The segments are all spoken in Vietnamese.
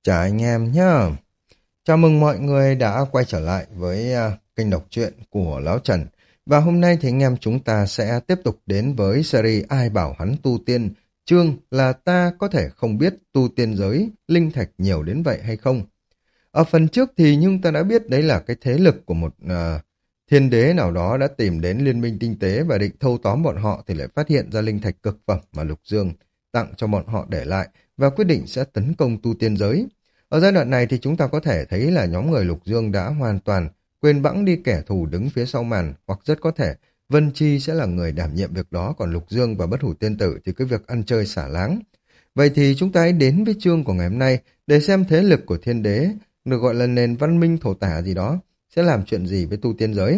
Chào anh em nhá. Chào mừng mọi người đã quay trở lại với kênh đọc truyện của Lão Trần. Và hôm nay thì anh em chúng ta sẽ tiếp tục đến với series Ai bảo hắn tu tiên, chương là ta có thể không biết tu tiên giới linh thạch nhiều đến vậy hay không. Ở phần trước thì nhưng ta đã biết đấy là cái thế lực của một thiên đế nào đó đã tìm đến liên minh tinh tế và định thâu tóm bọn họ thì lại phát hiện ra linh thạch cực phẩm mà Lục Dương tặng cho bọn họ để lại và quyết định sẽ tấn công tu tiên giới. Ở giai đoạn này thì chúng ta có thể thấy là nhóm người Lục Dương đã hoàn toàn quên bẵng đi kẻ thù đứng phía sau màn, hoặc rất có thể Vân Chi sẽ là người đảm nhiệm việc đó, còn Lục Dương và Bất Hủ Tiên Tử thì cứ việc ăn chơi xả láng. Vậy thì chúng ta hãy đến với chương của ngày hôm nay để xem thế lực của thiên đế, được gọi là nền văn minh thổ tả gì đó, sẽ làm chuyện gì với tu tiên giới.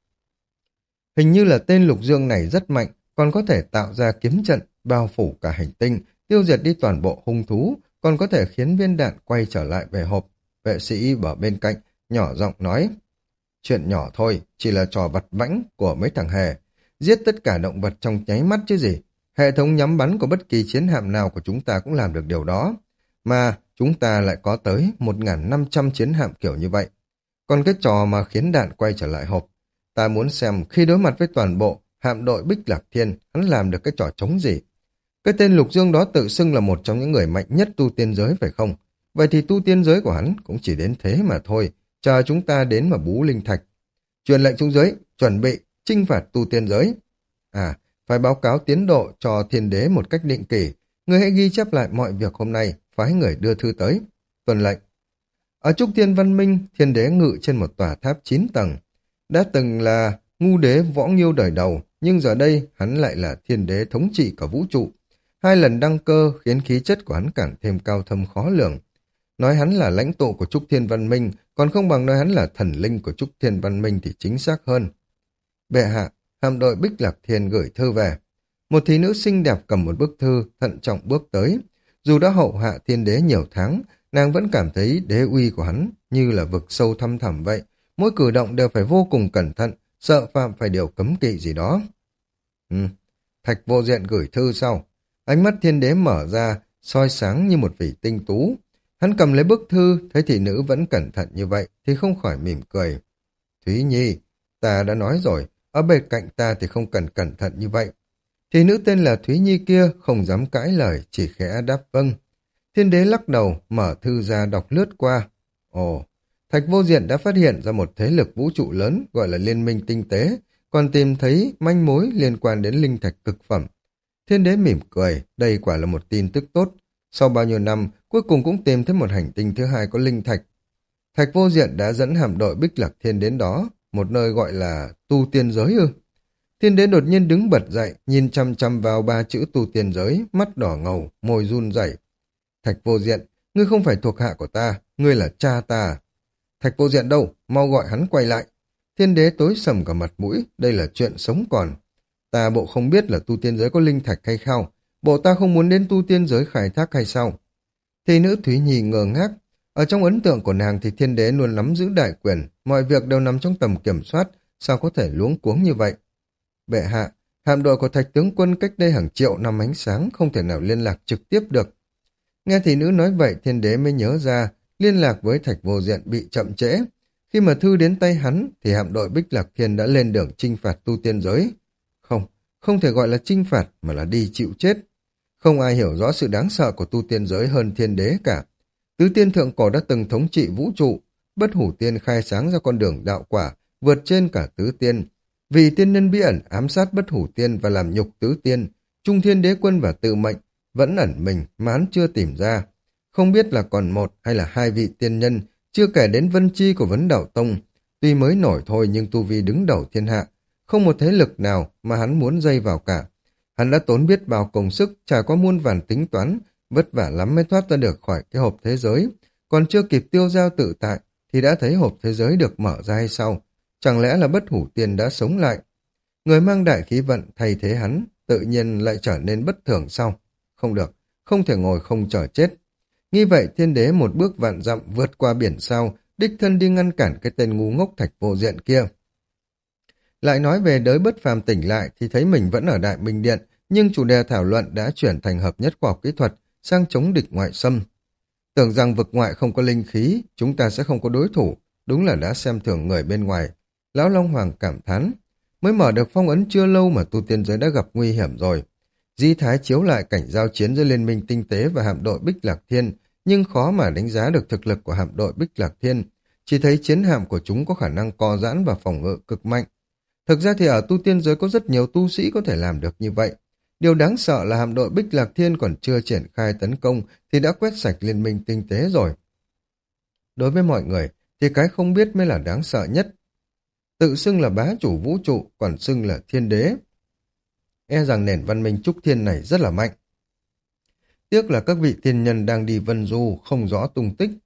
Hình như là tên Lục Dương này rất mạnh, còn có thể tạo ra kiếm trận, bao phủ cả hành tinh, tiêu diệt đi toàn bộ hung thú, còn có thể khiến viên đạn quay trở lại về hộp. Vệ sĩ ở bên cạnh, nhỏ giọng nói, chuyện nhỏ thôi, chỉ là trò vặt vãnh của mấy thằng hề. Giết tất cả động vật trong nháy mắt chứ gì. Hệ thống nhắm bắn của bất kỳ chiến hạm nào của chúng ta cũng làm được điều đó. Mà chúng ta lại có tới 1.500 chiến hạm kiểu như vậy. Còn cái trò mà khiến đạn quay trở lại hộp, ta muốn xem khi đối mặt với toàn bộ hạm đội Bích Lạc Thiên, hắn làm được cái trò trống gì. Cái tên Lục Dương đó tự xưng là một trong những người mạnh nhất tu tiên giới phải không? Vậy thì tu tiên giới của hắn cũng chỉ đến thế mà thôi, chờ chúng ta đến mà bú linh thạch. Truyền lệnh xuống dưới, chuẩn bị, chinh phạt tu tiên giới. À, phải báo cáo tiến độ cho thiên đế một cách định kỳ. Người hãy ghi chép lại mọi việc hôm nay, phái người đưa thư tới. Tuân lệnh. Ở Trúc Thiên Văn Minh, thiên đế ngự trên một tòa tháp 9 tầng. Đã từng là ngu đế võ nghiêu đời đầu, nhưng giờ đây hắn lại là thiên đế thống trị cả vũ trụ. 2 lần đăng cơ khiến khí chất của hắn càng thêm cao thâm khó lường. Nói hắn là lãnh tụ của Trúc Thiên Văn Minh, còn không bằng nói hắn là thần linh của Trúc Thiên Văn Minh thì chính xác hơn. Bệ hạ, hạm đội Bích Lạc Thiên gửi thư về. Một thị nữ xinh đẹp cầm một bức thư, thận trọng bước tới. Dù đã hậu hạ thiên đế nhiều tháng, nàng vẫn cảm thấy đế uy của hắn như là vực sâu thăm thẳm vậy. Mỗi cử động đều phải vô cùng cẩn thận, sợ phạm phải điều cấm kỵ gì đó. Thạch Vô Diện gửi thư sau. Ánh mắt thiên đế mở ra, soi sáng như một vị tinh tú. Hắn cầm lấy bức thư, thấy thị nữ vẫn cẩn thận như vậy, thì không khỏi mỉm cười. Thúy Nhi, ta đã nói rồi, ở bên cạnh ta thì không cần cẩn thận như vậy. Thị nữ tên là Thúy Nhi kia không dám cãi lời, chỉ khẽ đáp vâng. Thiên đế lắc đầu, mở thư ra đọc lướt qua. Ồ, Thạch Vô Diện đã phát hiện ra một thế lực vũ trụ lớn gọi là Liên minh Tinh tế, còn tìm thấy manh mối liên quan đến linh thạch cực phẩm. Thiên đế mỉm cười, đây quả là một tin tức tốt. Sau bao nhiêu năm, cuối cùng cũng tìm thấy một hành tinh thứ hai có linh thạch. Thạch Vô Diện đã dẫn hạm đội Bích Lạc Thiên đến đó, một nơi gọi là tu tiên giới ư. Thiên đế đột nhiên đứng bật dậy, nhìn chăm chăm vào 3 chữ tu tiên giới, mắt đỏ ngầu, môi run rẩy. Thạch Vô Diện, ngươi không phải thuộc hạ của ta, ngươi là cha ta. Thạch Vô Diện đâu, mau gọi hắn quay lại. Thiên đế tối sầm cả mặt mũi, đây là chuyện sống còn. Ta bộ không biết là tu tiên giới có linh thạch hay không, bộ ta không muốn đến tu tiên giới khai thác hay sao? Thị nữ Thúy Nhi ngơ ngác, ở trong ấn tượng của nàng thì thiên đế luôn nắm giữ đại quyền, mọi việc đều nằm trong tầm kiểm soát, sao có thể luống cuống như vậy? Bệ hạ, hạm đội của Thạch tướng quân cách đây hàng triệu năm ánh sáng không thể nào liên lạc trực tiếp được. Nghe thị nữ nói vậy thiên đế mới nhớ ra, liên lạc với Thạch Vô Diện bị chậm trễ. Khi mà thư đến tay hắn thì hạm đội Bích Lạc Thiên đã lên đường chinh phạt tu tiên giới. Không, không thể gọi là chinh phạt mà là đi chịu chết. Không ai hiểu rõ sự đáng sợ của tu tiên giới hơn thiên đế cả. Tứ tiên thượng cổ đã từng thống trị vũ trụ, Bất Hủ Tiên khai sáng ra con đường đạo quả, vượt trên cả tứ tiên. Vì tiên nhân bí ẩn ám sát Bất Hủ Tiên và làm nhục tứ tiên, Trung Thiên Đế Quân và Tự Mệnh vẫn ẩn mình mà hắn chưa tìm ra. Không biết là còn 1 hay là 2 vị tiên nhân, chưa kể đến Vân Chi của Vấn Đạo Tông. Tuy mới nổi thôi nhưng tu vi đứng đầu thiên hạ, không một thế lực nào mà hắn muốn dây vào cả. Hắn đã tốn biết bao công sức, trải qua muôn vàn tính toán, vất vả lắm mới thoát ra được khỏi cái hộp thế giới. Còn chưa kịp tiêu dao tự tại, thì đã thấy hộp thế giới được mở ra hay sao? Chẳng lẽ là Bất Hủ Tiên đã sống lại? Người mang đại khí vận thay thế hắn, tự nhiên lại trở nên bất thường sao? Không được, không thể ngồi không chờ chết. Nghĩ vậy thiên đế một bước vạn dặm vượt qua biển sao, đích thân đi ngăn cản cái tên ngu ngốc Thạch Vô Diện kia. Lại nói về đới Bất Phàm tỉnh lại thì thấy mình vẫn ở Đại Minh Điện, nhưng chủ đề thảo luận đã chuyển thành hợp nhất khoa học kỹ thuật sang chống địch ngoại xâm. Tưởng rằng vực ngoại không có linh khí, chúng ta sẽ không có đối thủ, đúng là đã xem thường người bên ngoài. Lão Long Hoàng cảm thán, mới mở được phong ấn chưa lâu mà tu tiên giới đã gặp nguy hiểm rồi. Di Thái chiếu lại cảnh giao chiến giữa Liên minh Tinh tế và hạm đội Bích Lạc Thiên, nhưng khó mà đánh giá được thực lực của hạm đội Bích Lạc Thiên. Chỉ thấy chiến hạm của chúng có khả năng co giãn và phòng ngự cực mạnh. Thực ra thì ở tu tiên giới có rất nhiều tu sĩ có thể làm được như vậy. Điều đáng sợ là hạm đội Bích Lạc Thiên còn chưa triển khai tấn công thì đã quét sạch Liên minh Tinh tế rồi. Đối với mọi người thì cái không biết mới là đáng sợ nhất. Tự xưng là bá chủ vũ trụ, còn xưng là thiên đế. E rằng nền văn minh trúc thiên này rất là mạnh. Tiếc là các vị tiên nhân đang đi vân du, không rõ tung tích.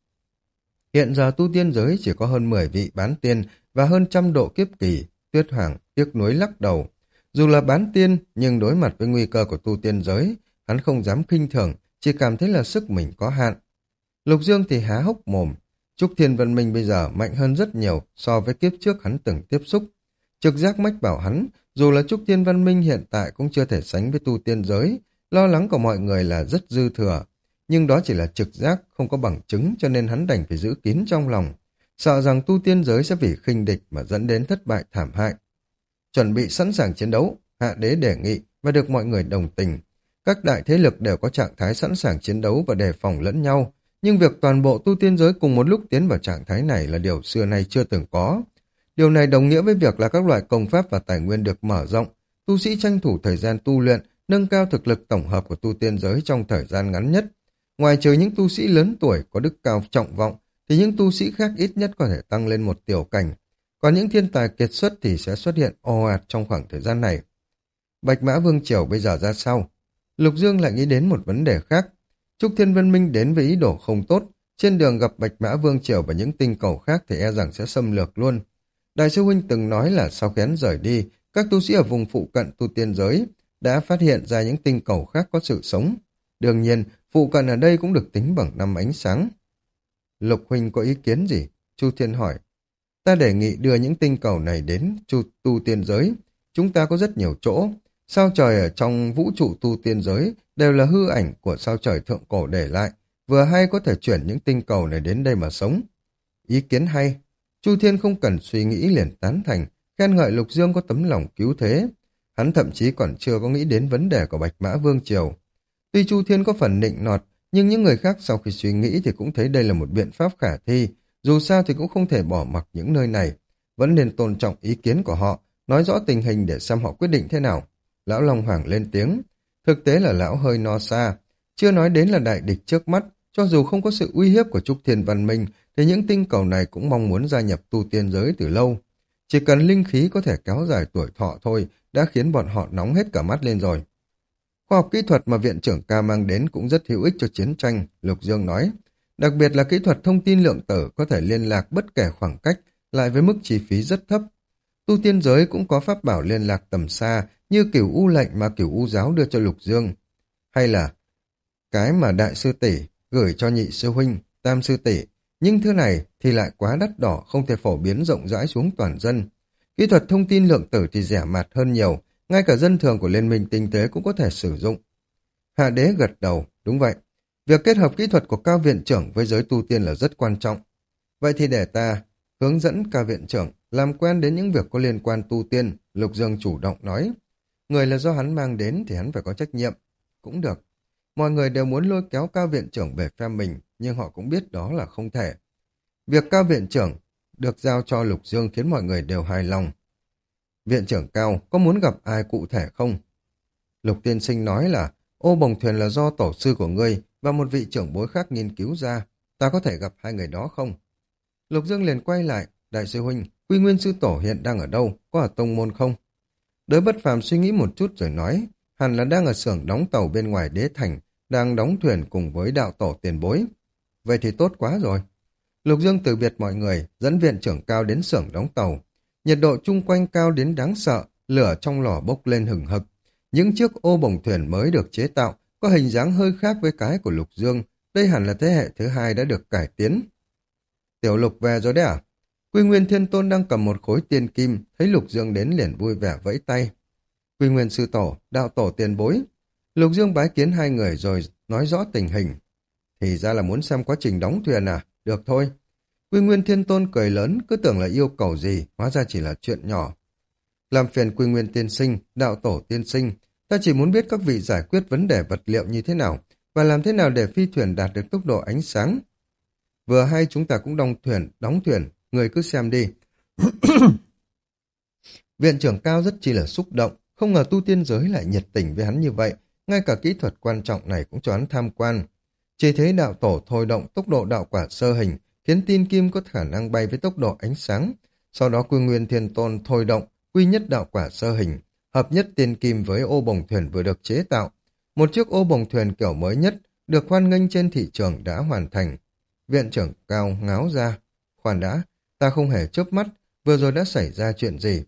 Hiện giờ tu tiên giới chỉ có hơn 10 vị bán tiên và hơn 100 độ kiếp kỳ. Tuyết Hoàng tiếc nuối lắc đầu. Dù là bán tiên, nhưng đối mặt với nguy cơ của tu tiên giới, hắn không dám khinh thường, chỉ cảm thấy là sức mình có hạn. Lục Dương thì há hốc mồm. Trúc Thiên Văn Minh bây giờ mạnh hơn rất nhiều so với kiếp trước hắn từng tiếp xúc. Trực giác mách bảo hắn, dù là Trúc Thiên Văn Minh hiện tại cũng chưa thể sánh với tu tiên giới, lo lắng của mọi người là rất dư thừa. Nhưng đó chỉ là trực giác, không có bằng chứng cho nên hắn đành phải giữ kín trong lòng. Sợ rằng tu tiên giới sẽ vì khinh địch mà dẫn đến thất bại thảm hại. Chuẩn bị sẵn sàng chiến đấu, Hạ Đế đề nghị và được mọi người đồng tình. Các đại thế lực đều có trạng thái sẵn sàng chiến đấu và đề phòng lẫn nhau. Nhưng việc toàn bộ tu tiên giới cùng một lúc tiến vào trạng thái này là điều xưa nay chưa từng có. Điều này đồng nghĩa với việc là các loại công pháp và tài nguyên được mở rộng, tu sĩ tranh thủ thời gian tu luyện, nâng cao thực lực tổng hợp của tu tiên giới trong thời gian ngắn nhất. Ngoài trừ những tu sĩ lớn tuổi có đức cao trọng vọng, thì những tu sĩ khác ít nhất có thể tăng lên một tiểu cảnh. Còn những thiên tài kiệt xuất thì sẽ xuất hiện ồ ạt trong khoảng thời gian này. Bạch Mã Vương Triều bây giờ ra sao? Lục Dương lại nghĩ đến một vấn đề khác. Trúc Thiên Văn Minh đến với ý đồ không tốt, trên đường gặp Bạch Mã Vương Triều và những tinh cầu khác thì e rằng sẽ xâm lược luôn. Đại sư huynh từng nói là sau khi hắn rời đi, các tu sĩ ở vùng phụ cận tu tiên giới đã phát hiện ra những tinh cầu khác có sự sống. Đương nhiên, phụ cận ở đây cũng được tính bằng năm ánh sáng. Lục huynh có ý kiến gì? Chu Thiên hỏi. Ta đề nghị đưa những tinh cầu này đến tu tiên giới. Chúng ta có rất nhiều chỗ. Sao trời ở trong vũ trụ tu tiên giới đều là hư ảnh của sao trời thượng cổ để lại. Vừa hay có thể chuyển những tinh cầu này đến đây mà sống. Ý kiến hay. Chu Thiên không cần suy nghĩ liền tán thành, khen ngợi Lục Dương có tấm lòng cứu thế. Hắn thậm chí còn chưa có nghĩ đến vấn đề của Bạch Mã Vương Triều. Tuy Chu Thiên có phần nịnh nọt, nhưng những người khác sau khi suy nghĩ thì cũng thấy đây là một biện pháp khả thi. Dù sao thì cũng không thể bỏ mặc những nơi này. Vẫn nên tôn trọng ý kiến của họ, nói rõ tình hình để xem họ quyết định thế nào. Lão Long Hoàng lên tiếng. Thực tế là lão hơi no xa. Chưa nói đến là đại địch trước mắt. Cho dù không có sự uy hiếp của Trúc Thiên Văn Minh, thì những tinh cầu này cũng mong muốn gia nhập tu tiên giới từ lâu. Chỉ cần linh khí có thể kéo dài tuổi thọ thôi, đã khiến bọn họ nóng hết cả mắt lên rồi. Khoa học kỹ thuật mà viện trưởng ca mang đến cũng rất hữu ích cho chiến tranh, Lục Dương nói. Đặc biệt là kỹ thuật thông tin lượng tử có thể liên lạc bất kể khoảng cách, lại với mức chi phí rất thấp. Tu tiên giới cũng có pháp bảo liên lạc tầm xa, như Cửu U lệnh mà Cửu U giáo đưa cho Lục Dương. Hay là cái mà đại sư tỷ gửi cho nhị sư huynh, tam sư tỷ. Nhưng thứ này thì lại quá đắt đỏ, không thể phổ biến rộng rãi xuống toàn dân. Kỹ thuật thông tin lượng tử thì rẻ mạt hơn nhiều, ngay cả dân thường của Liên minh Tinh tế cũng có thể sử dụng. Hạ Đế gật đầu, đúng vậy. Việc kết hợp kỹ thuật của Cao viện trưởng với giới tu tiên là rất quan trọng. Vậy thì để ta hướng dẫn Cao viện trưởng làm quen đến những việc có liên quan tu tiên, Lục Dương chủ động nói. Người là do hắn mang đến thì hắn phải có trách nhiệm. Cũng được. Mọi người đều muốn lôi kéo Cao viện trưởng về phe mình, nhưng họ cũng biết đó là không thể. Việc Cao viện trưởng được giao cho Lục Dương khiến mọi người đều hài lòng. Viện trưởng Cao có muốn gặp ai cụ thể không? Lục tiên sinh nói là ô bồng thuyền là do tổ sư của ngươi và một vị trưởng bối khác nghiên cứu ra. Ta có thể gặp hai người đó không? Lục Dương liền quay lại. Đại sư huynh, Quy Nguyên sư tổ hiện đang ở đâu? Có ở tông môn không? Đới Bất Phàm suy nghĩ một chút rồi nói, hẳn là đang ở xưởng đóng tàu bên ngoài đế thành, đang đóng thuyền cùng với đạo tổ tiền bối. Vậy thì tốt quá rồi. Lục Dương từ biệt mọi người, dẫn viện trưởng Cao đến xưởng đóng tàu. Nhiệt độ chung quanh cao đến đáng sợ, lửa trong lò bốc lên hừng hực. Những chiếc ô bồng thuyền mới được chế tạo, có hình dáng hơi khác với cái của Lục Dương. Đây hẳn là thế hệ thứ hai đã được cải tiến. Tiểu Lục về rồi đấy à? Quy Nguyên Thiên Tôn đang cầm một khối tiên kim, thấy Lục Dương đến liền vui vẻ vẫy tay. Quy Nguyên sư tổ, đạo tổ tiền bối. Lục Dương bái kiến hai người rồi nói rõ tình hình. Thì ra là muốn xem quá trình đóng thuyền à? Được thôi. Quy Nguyên Thiên Tôn cười lớn, cứ tưởng là yêu cầu gì, hóa ra chỉ là chuyện nhỏ. Làm phiền Quy Nguyên tiên sinh, đạo tổ tiên sinh, ta chỉ muốn biết các vị giải quyết vấn đề vật liệu như thế nào, và làm thế nào để phi thuyền đạt được tốc độ ánh sáng. Vừa hay chúng ta cũng đóng thuyền, người cứ xem đi. Viện trưởng Cao rất chi là xúc động, không ngờ tu tiên giới lại nhiệt tình với hắn như vậy, ngay cả kỹ thuật quan trọng này cũng cho hắn tham quan. Chỉ thấy đạo tổ thôi động tốc độ đạo quả sơ hình, khiến tin kim có khả năng bay với tốc độ ánh sáng. Sau đó Quy Nguyên Thiên Tôn thôi động quy nhất đạo quả sơ hình, hợp nhất tiên kim với ô bồng thuyền vừa được chế tạo. Một chiếc ô bồng thuyền kiểu mới nhất, được hoan nghênh trên thị trường đã hoàn thành. Viện trưởng Cao ngáo ra. Khoan đã, ta không hề chớp mắt, vừa rồi đã xảy ra chuyện gì?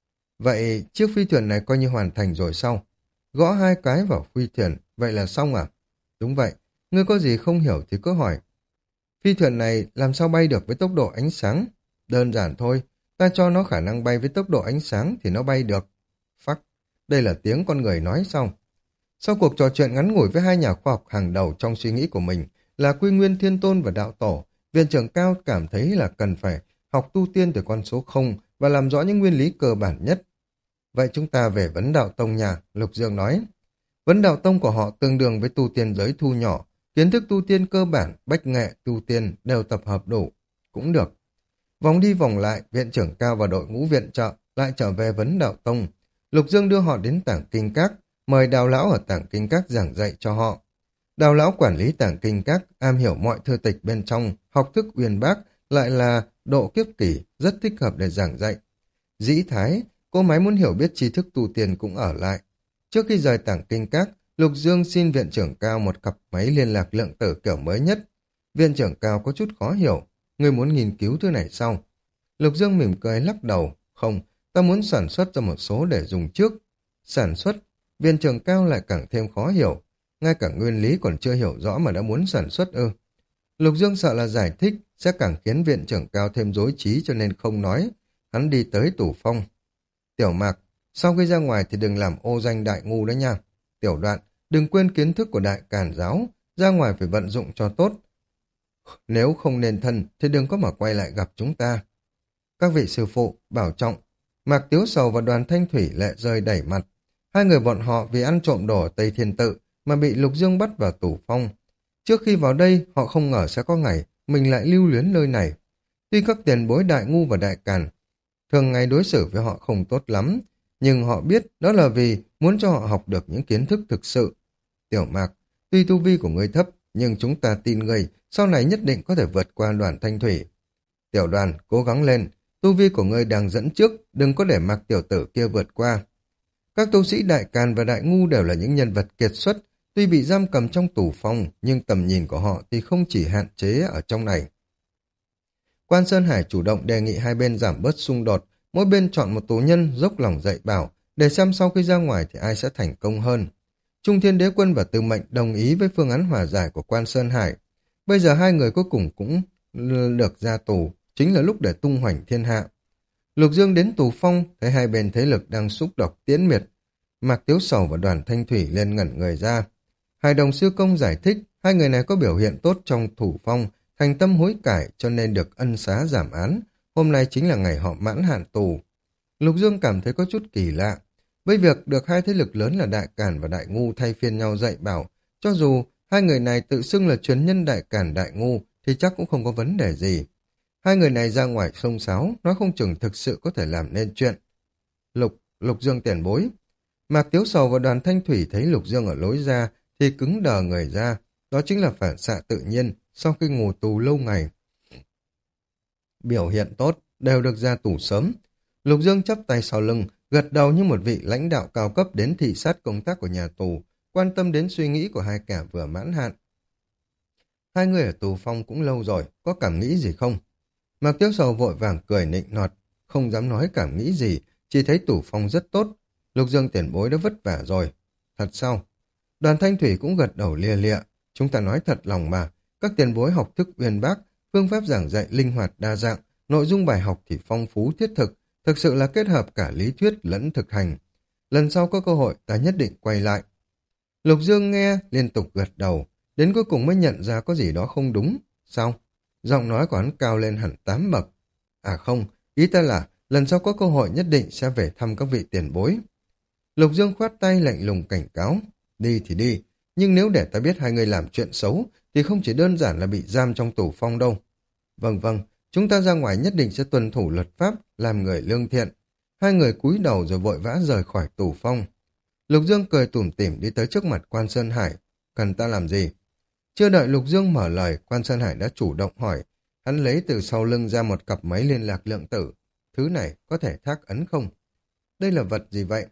Vậy chiếc phi thuyền này coi như hoàn thành rồi sao? Gõ hai cái vào phi thuyền, vậy là xong à? Đúng vậy, ngươi có gì không hiểu thì cứ hỏi. Phi thuyền này làm sao bay được với tốc độ ánh sáng? Đơn giản thôi, ta cho nó khả năng bay với tốc độ ánh sáng thì nó bay được. Phắc, đây là tiếng con người nói xong. Sau cuộc trò chuyện ngắn ngủi với hai nhà khoa học hàng đầu trong suy nghĩ của mình là Quy Nguyên Thiên Tôn và Đạo Tổ, Viện trưởng Cao cảm thấy là cần phải học tu tiên từ con số 0 và làm rõ những nguyên lý cơ bản nhất. Vậy chúng ta về vấn đạo tông nhà, Lục Dương nói. Vấn đạo tông của họ tương đương với tu tiên giới thu nhỏ, kiến thức tu tiên cơ bản, bách nghệ, tu tiên đều tập hợp đủ. Cũng được. Vòng đi vòng lại, Viện trưởng Cao và đội ngũ viện trợ lại trở về vấn đạo tông. Lục Dương đưa họ đến Tảng Kinh Các, mời Đào Lão ở Tảng Kinh Các giảng dạy cho họ. Đào Lão quản lý Tảng Kinh Các, am hiểu mọi thư tịch bên trong, học thức uyên bác, lại là độ kiếp kỷ, rất thích hợp để giảng dạy. Dĩ Thái, cô máy muốn hiểu biết tri thức tu tiên cũng ở lại. Trước khi rời Tảng Kinh Các, Lục Dương xin Viện trưởng Cao một cặp máy liên lạc lượng tử kiểu mới nhất. Viện trưởng Cao có chút khó hiểu, người muốn nghiên cứu thứ này sau. Lục Dương mỉm cười lắc đầu, không, ta muốn sản xuất ra một số để dùng trước. Sản xuất, Viện trưởng Cao lại càng thêm khó hiểu, ngay cả nguyên lý còn chưa hiểu rõ mà đã muốn sản xuất ư. Lục Dương sợ là giải thích sẽ càng khiến Viện trưởng Cao thêm rối trí cho nên không nói. Hắn đi tới tủ phong. Tiểu Mạc, sau khi ra ngoài thì đừng làm ô danh đại ngu đó nha. Tiểu Đoạn, đừng quên kiến thức của đại càn giáo, ra ngoài phải vận dụng cho tốt. Nếu không nên thân thì đừng có mà quay lại gặp chúng ta. Các vị sư phụ, bảo trọng. Mạc Tiếu Sầu và Đoàn Thanh Thủy lệ rơi đẩy mặt. Hai người bọn họ vì ăn trộm đồ ở Tây Thiên Tự mà bị Lục Dương bắt vào tủ phong. Trước khi vào đây, họ không ngờ sẽ có ngày mình lại lưu luyến nơi này. Tuy các tiền bối đại ngu và đại càn thường ngày đối xử với họ không tốt lắm, nhưng họ biết đó là vì muốn cho họ học được những kiến thức thực sự. Tiểu Mạc, tuy tu vi của ngươi thấp, nhưng chúng ta tin ngươi sau này nhất định có thể vượt qua Đoàn Thanh Thủy. Tiểu Đoàn, cố gắng lên, tu vi của ngươi đang dẫn trước, đừng có để Mạc tiểu tử kia vượt qua. Các tu sĩ đại càn và đại ngu đều là những nhân vật kiệt xuất, tuy bị giam cầm trong tù phong, nhưng tầm nhìn của họ thì không chỉ hạn chế ở trong này. Quan Sơn Hải chủ động đề nghị hai bên giảm bớt xung đột, mỗi bên chọn một tù nhân dốc lòng dạy bảo, để xem sau khi ra ngoài thì ai sẽ thành công hơn. Trung Thiên Đế Quân và Tư Mệnh đồng ý với phương án hòa giải của Quan Sơn Hải. Bây giờ hai người cuối cùng cũng được ra tù, chính là lúc để tung hoành thiên hạ. Lục Dương đến tù phong, thấy hai bên thế lực đang xúc độc tiễn miệt. Mạc Tiếu Sầu và Đoàn Thanh Thủy lên ngẩn người ra. Hải Đồng Sư Công giải thích, hai người này có biểu hiện tốt trong thủ phong, thành tâm hối cải cho nên được ân xá giảm án. Hôm nay chính là ngày họ mãn hạn tù. Lục Dương cảm thấy có chút kỳ lạ. Với việc được hai thế lực lớn là Đại Càn và Đại Ngu thay phiên nhau dạy bảo, cho dù hai người này tự xưng là truyền nhân Đại Càn Đại Ngu thì chắc cũng không có vấn đề gì. Hai người này ra ngoài xông xáo, nói không chừng thực sự có thể làm nên chuyện. Lục Dương tiền bối. Mạc Tiếu Sầu và Đoàn Thanh Thủy thấy Lục Dương ở lối ra thì cứng đờ người ra. Đó chính là phản xạ tự nhiên sau khi ngủ tù lâu ngày. Biểu hiện tốt, đều được ra tù sớm. Lục Dương chắp tay sau lưng, gật đầu như một vị lãnh đạo cao cấp đến thị sát công tác của nhà tù, quan tâm đến suy nghĩ của hai kẻ vừa mãn hạn. Hai người ở tù phong cũng lâu rồi, có cảm nghĩ gì không? Mạc Tiếu Sầu vội vàng cười nịnh nọt, không dám nói cảm nghĩ gì, chỉ thấy tù phong rất tốt. Lục Dương tiền bối đã vất vả rồi. Thật sao? Đoàn Thanh Thủy cũng gật đầu lia lịa. Chúng ta nói thật lòng mà, các tiền bối học thức uyên bác, phương pháp giảng dạy linh hoạt đa dạng, nội dung bài học thì phong phú thiết thực sự là kết hợp cả lý thuyết lẫn thực hành. Lần sau có cơ hội ta nhất định quay lại. Lục Dương nghe liên tục gật đầu, đến cuối cùng mới nhận ra có gì đó không đúng. Sao? Giọng nói của hắn cao lên hẳn 8 bậc. À không, ý ta là lần sau có cơ hội nhất định sẽ về thăm các vị tiền bối. Lục Dương khoát tay lạnh lùng cảnh cáo. Đi thì đi, nhưng nếu để ta biết hai người làm chuyện xấu, thì không chỉ đơn giản là bị giam trong tù phong đâu. Vâng vâng, chúng ta ra ngoài nhất định sẽ tuân thủ luật pháp, làm người lương thiện. Hai người cúi đầu rồi vội vã rời khỏi tù phong. Lục Dương cười tủm tỉm đi tới trước mặt Quan Sơn Hải. Cần ta làm gì? Chưa đợi Lục Dương mở lời, Quan Sơn Hải đã chủ động hỏi. Hắn lấy từ sau lưng ra một cặp máy liên lạc lượng tử. Thứ này có thể thác ấn không? Đây là vật gì vậy?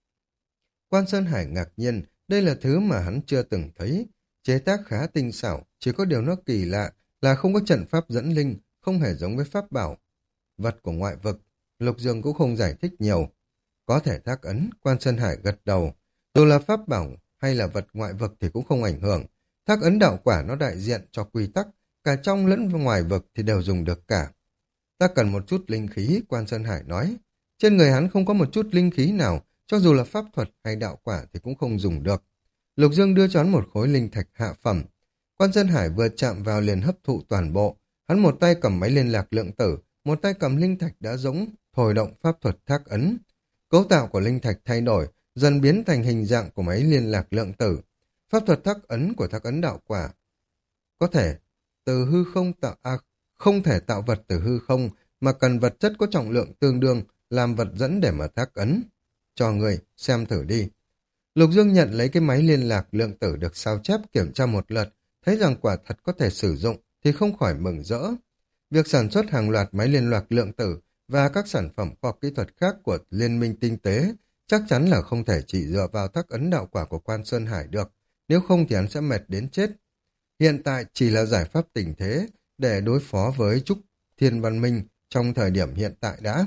Quan Sơn Hải ngạc nhiên, đây là thứ mà hắn chưa từng thấy. Chế tác khá tinh xảo, chỉ có điều nó kỳ lạ là không có trận pháp dẫn linh, không hề giống với pháp bảo. Vật của ngoại vực, Lục Dương cũng không giải thích nhiều. Có thể thác ấn, Quan Sơn Hải gật đầu. Dù là pháp bảo hay là vật ngoại vực thì cũng không ảnh hưởng. Thác ấn đạo quả nó đại diện cho quy tắc, cả trong lẫn ngoài vực thì đều dùng được cả. Ta cần một chút linh khí, Quan Sơn Hải nói. Trên người hắn không có một chút linh khí nào, cho dù là pháp thuật hay đạo quả thì cũng không dùng được. Lục Dương đưa cho hắn một khối linh thạch hạ phẩm. Quan Sơn Hải vừa chạm vào liền hấp thụ toàn bộ. Hắn một tay cầm máy liên lạc lượng tử, một tay cầm linh thạch đã rỗng, thổi động pháp thuật thác ấn. Cấu tạo của linh thạch thay đổi, dần biến thành hình dạng của máy liên lạc lượng tử. Pháp thuật thác ấn của thác ấn đạo quả có thể từ hư không tạo không thể tạo vật từ hư không, mà cần vật chất có trọng lượng tương đương làm vật dẫn để mà thác ấn. Cho người xem thử đi. Lục Dương nhận lấy cái máy liên lạc lượng tử được sao chép kiểm tra một lượt, thấy rằng quả thật có thể sử dụng thì không khỏi mừng rỡ. Việc sản xuất hàng loạt máy liên lạc lượng tử và các sản phẩm khoa học kỹ thuật khác của Liên minh tinh tế chắc chắn là không thể chỉ dựa vào thác ấn đạo quả của Quan Sơn Hải được, nếu không thì hắn sẽ mệt đến chết. Hiện tại chỉ là giải pháp tình thế để đối phó với Trúc Thiên Văn Minh trong thời điểm hiện tại đã.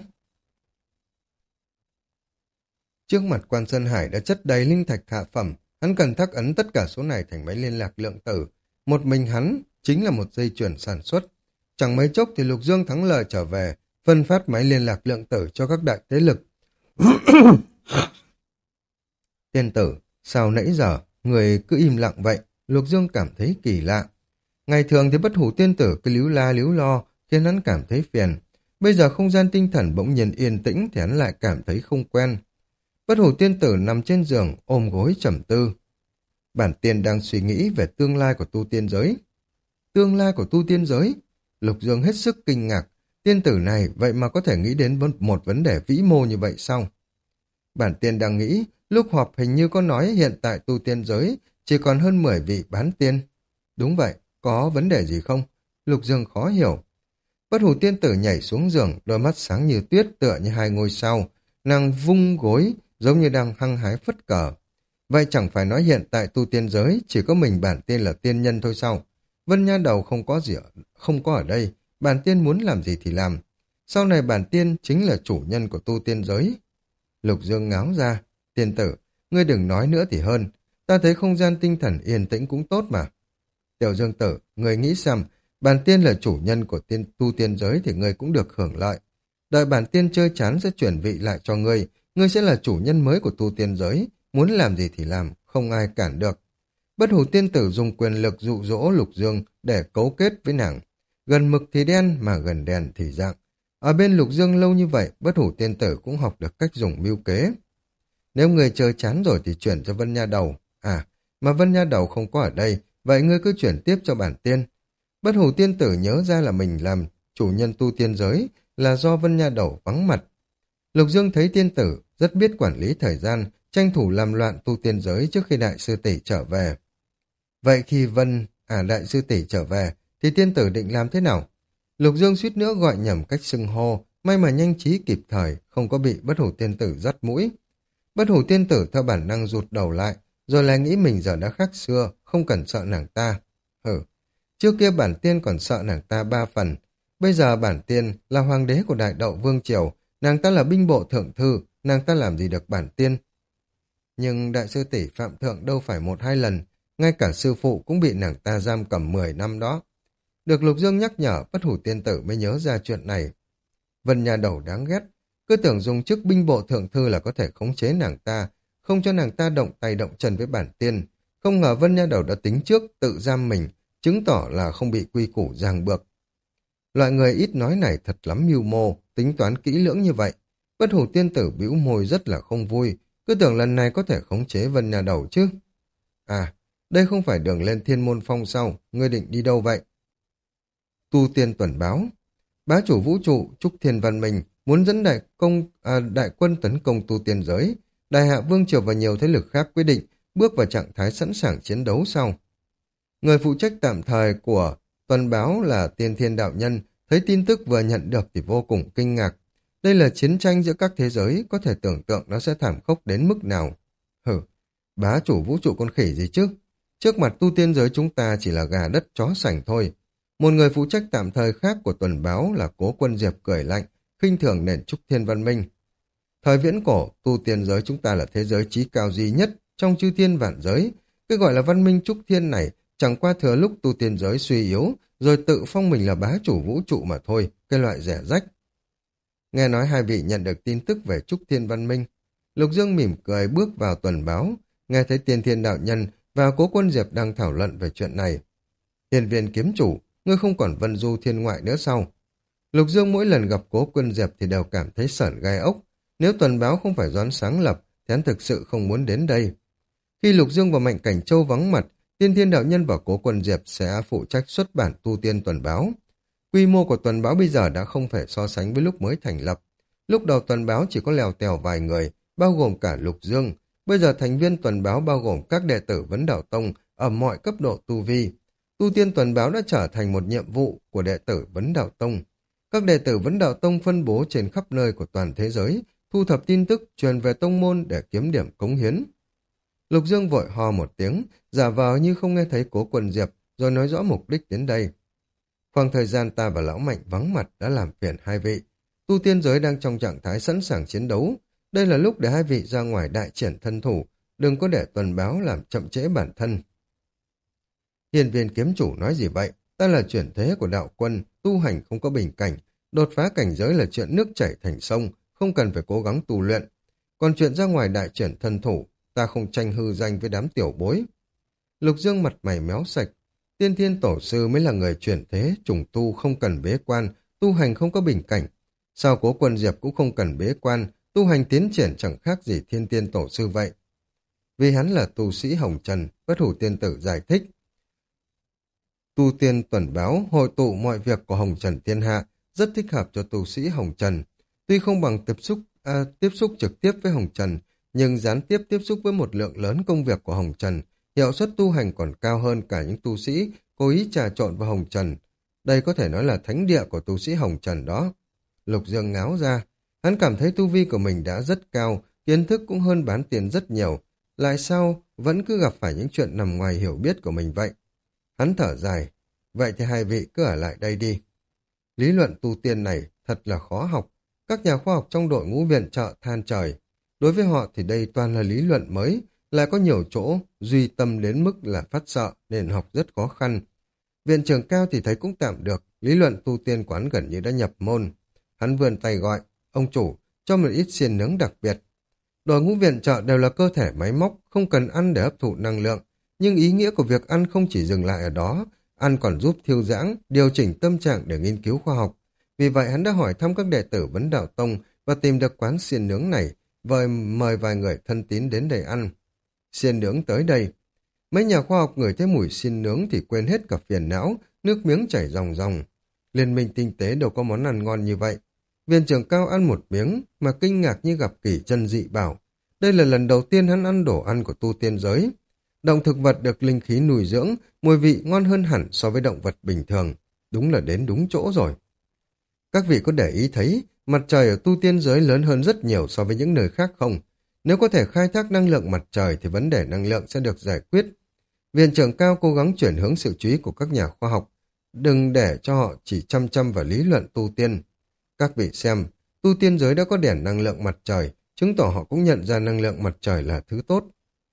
Trước mặt Quan Sơn Hải đã chất đầy linh thạch hạ phẩm, hắn cần thác ấn tất cả số này thành máy liên lạc lượng tử. Một mình hắn chính là một dây chuyền sản xuất. Chẳng mấy chốc thì Lục Dương thắng lợi trở về, phân phát máy liên lạc lượng tử cho các đại thế lực. Tiên tử, sao nãy giờ, người cứ im lặng vậy? Lục Dương cảm thấy kỳ lạ. Ngày thường thì Bất Hủ tiên tử cứ líu la líu lo, khiến hắn cảm thấy phiền. Bây giờ không gian tinh thần bỗng nhiên yên tĩnh thì hắn lại cảm thấy không quen. Bất Hủ tiên tử nằm trên giường, ôm gối trầm tư. Bản tiên đang suy nghĩ về tương lai của tu tiên giới. Tương lai của tu tiên giới? Lục Dương hết sức kinh ngạc. Tiên tử này vậy mà có thể nghĩ đến một vấn đề vĩ mô như vậy sao? Bản tiên đang nghĩ, lúc họp hình như có nói hiện tại tu tiên giới chỉ còn hơn 10 vị bán tiên. Đúng vậy, có vấn đề gì không? Lục Dương khó hiểu. Bất Hủ tiên tử nhảy xuống giường, đôi mắt sáng như tuyết tựa như hai ngôi sao. Nàng vung gối, giống như đang hăng hái phất cờ. Vậy chẳng phải nói hiện tại tu tiên giới chỉ có mình bản tiên là tiên nhân thôi sao? Vân Nha Đầu không có ở đây, bản tiên muốn làm gì thì làm. Sau này bản tiên chính là chủ nhân của tu tiên giới. Lục Dương ngáo ra, tiên tử, ngươi đừng nói nữa thì hơn. Ta thấy không gian tinh thần yên tĩnh cũng tốt mà. Tiểu Dương tử, ngươi nghĩ xem, bản tiên là chủ nhân của tu tiên giới thì ngươi cũng được hưởng lợi. Đợi bản tiên chơi chán sẽ chuyển vị lại cho ngươi, ngươi sẽ là chủ nhân mới của tu tiên giới, muốn làm gì thì làm, không ai cản được. Bất Hủ tiên tử dùng quyền lực dụ dỗ Lục Dương để cấu kết với nàng. Gần mực thì đen mà gần đèn thì dạng. Ở bên Lục Dương lâu như vậy, Bất Hủ tiên tử cũng học được cách dùng mưu kế. Nếu người chơi chán rồi thì chuyển cho Vân Nha Đầu. À, mà Vân Nha Đầu không có ở đây, vậy ngươi cứ chuyển tiếp cho bản tiên. Bất Hủ tiên tử nhớ ra là mình làm chủ nhân tu tiên giới là do Vân Nha Đầu vắng mặt. Lục Dương thấy tiên tử rất biết quản lý thời gian, tranh thủ làm loạn tu tiên giới trước khi đại sư tỷ trở về. Vậy khi đại sư tỷ trở về, thì tiên tử định làm thế nào? Lục Dương suýt nữa gọi nhầm cách xưng hô, may mà nhanh trí kịp thời, không có bị Bất Hủ tiên tử dắt mũi. Bất Hủ tiên tử theo bản năng rụt đầu lại, rồi lại nghĩ mình giờ đã khác xưa, không cần sợ nàng ta. Trước kia bản tiên còn sợ nàng ta 3 phần, bây giờ bản tiên là hoàng đế của Đại Đậu Vương Triều, nàng ta là binh bộ thượng thư, nàng ta làm gì được bản tiên. Nhưng đại sư tỷ phạm thượng đâu phải 1-2 lần, ngay cả sư phụ cũng bị nàng ta giam cầm 10 năm đó. Được Lục Dương nhắc nhở, Bất Hủ tiên tử mới nhớ ra chuyện này. Vân Nha Đầu đáng ghét, cứ tưởng dùng chức binh bộ thượng thư là có thể khống chế nàng ta, không cho nàng ta động tay động chân với bản tiên, Không ngờ Vân Nha Đầu đã tính trước, tự giam mình, chứng tỏ là không bị quy củ ràng buộc. Loại người ít nói này thật lắm mưu mô, tính toán kỹ lưỡng như vậy. Bất Hủ tiên tử bĩu môi rất là không vui, cứ tưởng lần này có thể khống chế Vân Nha Đầu chứ. À, đây không phải đường lên Thiên Môn Phong sao, ngươi định đi đâu vậy? Tu tiên tuần báo. Bá chủ vũ trụ Trúc Thiên Văn Minh muốn dẫn đại quân tấn công tu tiên giới. Đại hạ vương triều và nhiều thế lực khác quyết định bước vào trạng thái sẵn sàng chiến đấu sau. Người phụ trách tạm thời của tuần báo là Tiên Thiên Đạo Nhân, thấy tin tức vừa nhận được thì vô cùng kinh ngạc. Đây là chiến tranh giữa các thế giới, có thể tưởng tượng nó sẽ thảm khốc đến mức nào. Hừ, bá chủ vũ trụ con khỉ gì chứ? Trước mặt tu tiên giới chúng ta chỉ là gà đất chó sành thôi. Một người phụ trách tạm thời khác của tuần báo là Cố Quân Diệp cười lạnh, khinh thường nền Trúc Thiên Văn Minh. Thời viễn cổ, tu tiên giới chúng ta là thế giới trí cao duy nhất trong chư thiên vạn giới. Cái gọi là văn minh Trúc Thiên này chẳng qua thừa lúc tu tiên giới suy yếu, rồi tự phong mình là bá chủ vũ trụ mà thôi, cái loại rẻ rách. Nghe nói hai vị nhận được tin tức về Trúc Thiên Văn Minh. Lục Dương mỉm cười bước vào tuần báo, nghe thấy Tiên Thiên Đạo Nhân và Cố Quân Diệp đang thảo luận về chuyện này. Hiền viên kiếm chủ, ngươi không còn vân du thiên ngoại nữa sao? Lục Dương mỗi lần gặp Cố Quân Diệp thì đều cảm thấy sởn gai ốc. Nếu tuần báo không phải Doãn sáng lập, thì hắn thực sự không muốn đến đây. Khi Lục Dương và Mạnh Cảnh Châu vắng mặt, Tiên Thiên Đạo Nhân và Cố Quân Diệp sẽ phụ trách xuất bản tu tiên tuần báo. Quy mô của tuần báo bây giờ đã không thể so sánh với lúc mới thành lập. Lúc đầu tuần báo chỉ có lèo tèo vài người, bao gồm cả Lục Dương. Bây giờ thành viên tuần báo bao gồm các đệ tử Vấn Đạo Tông ở mọi cấp độ tu vi. Tu tiên tuần báo đã trở thành một nhiệm vụ của đệ tử Vấn Đạo Tông. Các đệ tử Vấn Đạo Tông phân bố trên khắp nơi của toàn thế giới, thu thập tin tức, truyền về tông môn để kiếm điểm cống hiến. Lục Dương vội ho một tiếng, giả vờ như không nghe thấy Cố Quân Diệp, rồi nói rõ mục đích đến đây. Khoảng thời gian ta và Lão Mạnh vắng mặt đã làm phiền hai vị. Tu tiên giới đang trong trạng thái sẵn sàng chiến đấu. Đây là lúc để hai vị ra ngoài đại triển thân thủ, đừng có để tuần báo làm chậm trễ bản thân. Hiền viên kiếm chủ nói gì vậy? Ta là chuyển thế của đạo quân, tu hành không có bình cảnh. Đột phá cảnh giới là chuyện nước chảy thành sông, không cần phải cố gắng tu luyện. Còn chuyện ra ngoài đại triển thân thủ, ta không tranh hư danh với đám tiểu bối. Lục Dương mặt mày méo sạch. Tiên Thiên Tổ Sư mới là người chuyển thế, trùng tu không cần bế quan, tu hành không có bình cảnh. Sao Cố Quân Diệp cũng không cần bế quan, tu hành tiến triển chẳng khác gì Thiên Tiên Tổ Sư vậy. Vì hắn là tu sĩ Hồng Trần, Bất Hủ Tiên Tử giải thích. Tu tiên tuần báo hội tụ mọi việc của Hồng Trần thiên hạ, rất thích hợp cho tu sĩ Hồng Trần. Tuy không bằng tiếp xúc trực tiếp với Hồng Trần, nhưng gián tiếp tiếp xúc với một lượng lớn công việc của Hồng Trần, hiệu suất tu hành còn cao hơn cả những tu sĩ cố ý trà trộn vào Hồng Trần. Đây có thể nói là thánh địa của tu sĩ Hồng Trần đó. Lục Dương ngáo ra, hắn cảm thấy tu vi của mình đã rất cao, kiến thức cũng hơn bán tiền rất nhiều. Lại sao vẫn cứ gặp phải những chuyện nằm ngoài hiểu biết của mình vậy? Hắn thở dài, vậy thì hai vị cứ ở lại đây đi. Lý luận tu tiên này thật là khó học. Các nhà khoa học trong đội ngũ viện trợ than trời. Đối với họ thì đây toàn là lý luận mới, lại có nhiều chỗ duy tâm đến mức là phát sợ nên học rất khó khăn. Viện trưởng Cao thì thấy cũng tạm được, lý luận tu tiên quán gần như đã nhập môn. Hắn vươn tay gọi, ông chủ, cho một ít xiên nướng đặc biệt. Đội ngũ viện trợ đều là cơ thể máy móc, không cần ăn để hấp thụ năng lượng. Nhưng ý nghĩa của việc ăn không chỉ dừng lại ở đó, ăn còn giúp thư giãn, điều chỉnh tâm trạng để nghiên cứu khoa học. Vì vậy hắn đã hỏi thăm các đệ tử Vấn Đạo Tông và tìm được quán xiên nướng này, mời vài người thân tín đến để ăn. Xiên nướng tới đây. Mấy nhà khoa học ngửi thấy mùi xiên nướng thì quên hết cả phiền não, nước miếng chảy ròng ròng. Liên minh tinh tế đâu có món ăn ngon như vậy. Viện trưởng Cao ăn một miếng mà kinh ngạc như gặp kỷ chân dị bảo. Đây là lần đầu tiên hắn ăn đồ ăn của tu tiên giới. Động thực vật được linh khí nuôi dưỡng, mùi vị ngon hơn hẳn so với động vật bình thường. Đúng là đến đúng chỗ rồi. Các vị có để ý thấy, mặt trời ở tu tiên giới lớn hơn rất nhiều so với những nơi khác không? Nếu có thể khai thác năng lượng mặt trời thì vấn đề năng lượng sẽ được giải quyết. Viện trưởng Cao cố gắng chuyển hướng sự chú ý của các nhà khoa học. Đừng để cho họ chỉ chăm chăm vào lý luận tu tiên. Các vị xem, tu tiên giới đã có đèn năng lượng mặt trời, chứng tỏ họ cũng nhận ra năng lượng mặt trời là thứ tốt.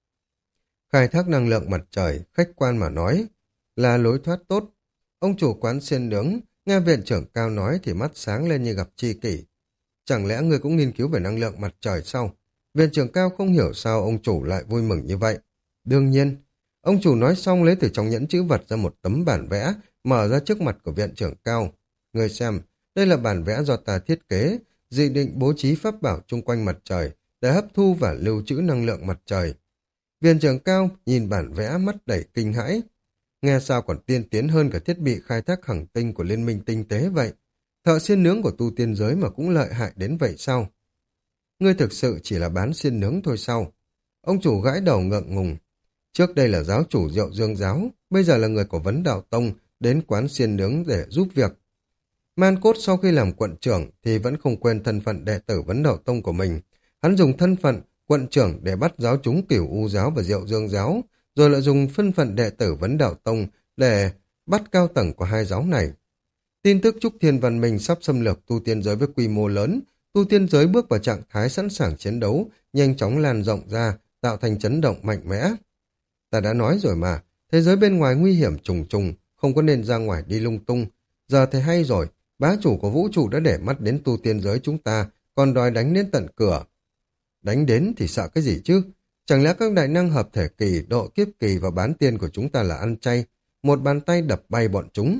Khai thác năng lượng mặt trời, khách quan mà nói, là lối thoát tốt. Ông chủ quán xiên nướng, nghe viện trưởng Cao nói thì mắt sáng lên như gặp tri kỷ. Chẳng lẽ người cũng nghiên cứu về năng lượng mặt trời sao? Viện trưởng Cao không hiểu sao ông chủ lại vui mừng như vậy. Đương nhiên, Ông chủ nói xong lấy từ trong nhẫn chữ vật ra một tấm bản vẽ, mở ra trước mặt của viện trưởng Cao. Người xem, đây là bản vẽ do ta thiết kế, dự định bố trí pháp bảo chung quanh mặt trời để hấp thu và lưu trữ năng lượng mặt trời. Viện trưởng Cao nhìn bản vẽ mắt đầy kinh hãi. Nghe sao còn tiên tiến hơn cả thiết bị khai thác hành tinh của Liên minh tinh tế vậy? Thợ xiên nướng của tu tiên giới mà cũng lợi hại đến vậy sao? Ngươi thực sự chỉ là bán xiên nướng thôi sao? Ông chủ gãi đầu ngượng ngùng. Trước đây là giáo chủ Diệu Dương giáo, bây giờ là người của Vấn Đạo Tông đến quán xiên nướng để giúp việc. Man Cốt sau khi làm quận trưởng thì vẫn không quên thân phận đệ tử Vấn Đạo Tông của mình. Hắn dùng thân phận quận trưởng để bắt giáo chúng Cửu U giáo và Diệu Dương giáo, rồi lại dùng thân phận đệ tử Vấn Đạo Tông để bắt cao tầng của hai giáo này. Tin tức Trúc Thiên Văn Minh sắp xâm lược tu tiên giới với quy mô lớn, tu tiên giới bước vào trạng thái sẵn sàng chiến đấu, nhanh chóng lan rộng ra, tạo thành chấn động mạnh mẽ. Ta đã nói rồi mà, thế giới bên ngoài nguy hiểm trùng trùng, không có nên ra ngoài đi lung tung. Giờ thì hay rồi, bá chủ của vũ trụ đã để mắt đến tu tiên giới chúng ta, còn đòi đánh đến tận cửa. Đánh đến thì sợ cái gì chứ? Chẳng lẽ các đại năng hợp thể kỳ, độ kiếp kỳ và bán tiên của chúng ta là ăn chay, một bàn tay đập bay bọn chúng?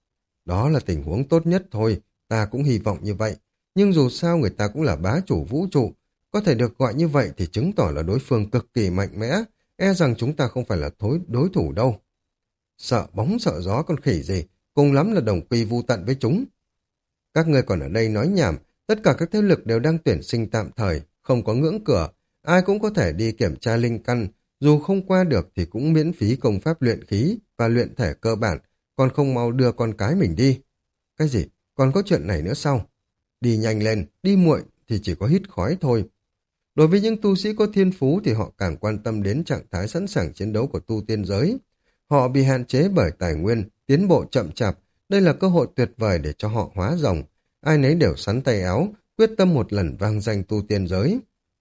Đó là tình huống tốt nhất thôi, ta cũng hy vọng như vậy. Nhưng dù sao người ta cũng là bá chủ vũ trụ, có thể được gọi như vậy thì chứng tỏ là đối phương cực kỳ mạnh mẽ, e rằng chúng ta không phải là đối thủ đâu. Sợ bóng sợ gió con khỉ gì, cùng lắm là đồng quy vu tận với chúng. Các người còn ở đây nói nhảm, tất cả các thế lực đều đang tuyển sinh tạm thời, không có ngưỡng cửa, ai cũng có thể đi kiểm tra linh căn, dù không qua được thì cũng miễn phí công pháp luyện khí và luyện thể cơ bản, còn không mau đưa con cái mình đi. Cái gì? Còn có chuyện này nữa sao? Đi nhanh lên, đi muội thì chỉ có hít khói thôi. Đối với những tu sĩ có thiên phú thì họ càng quan tâm đến trạng thái sẵn sàng chiến đấu của tu tiên giới. Họ bị hạn chế bởi tài nguyên, tiến bộ chậm chạp, đây là cơ hội tuyệt vời để cho họ hóa rồng. Ai nấy đều sắn tay áo, quyết tâm một lần vang danh tu tiên giới.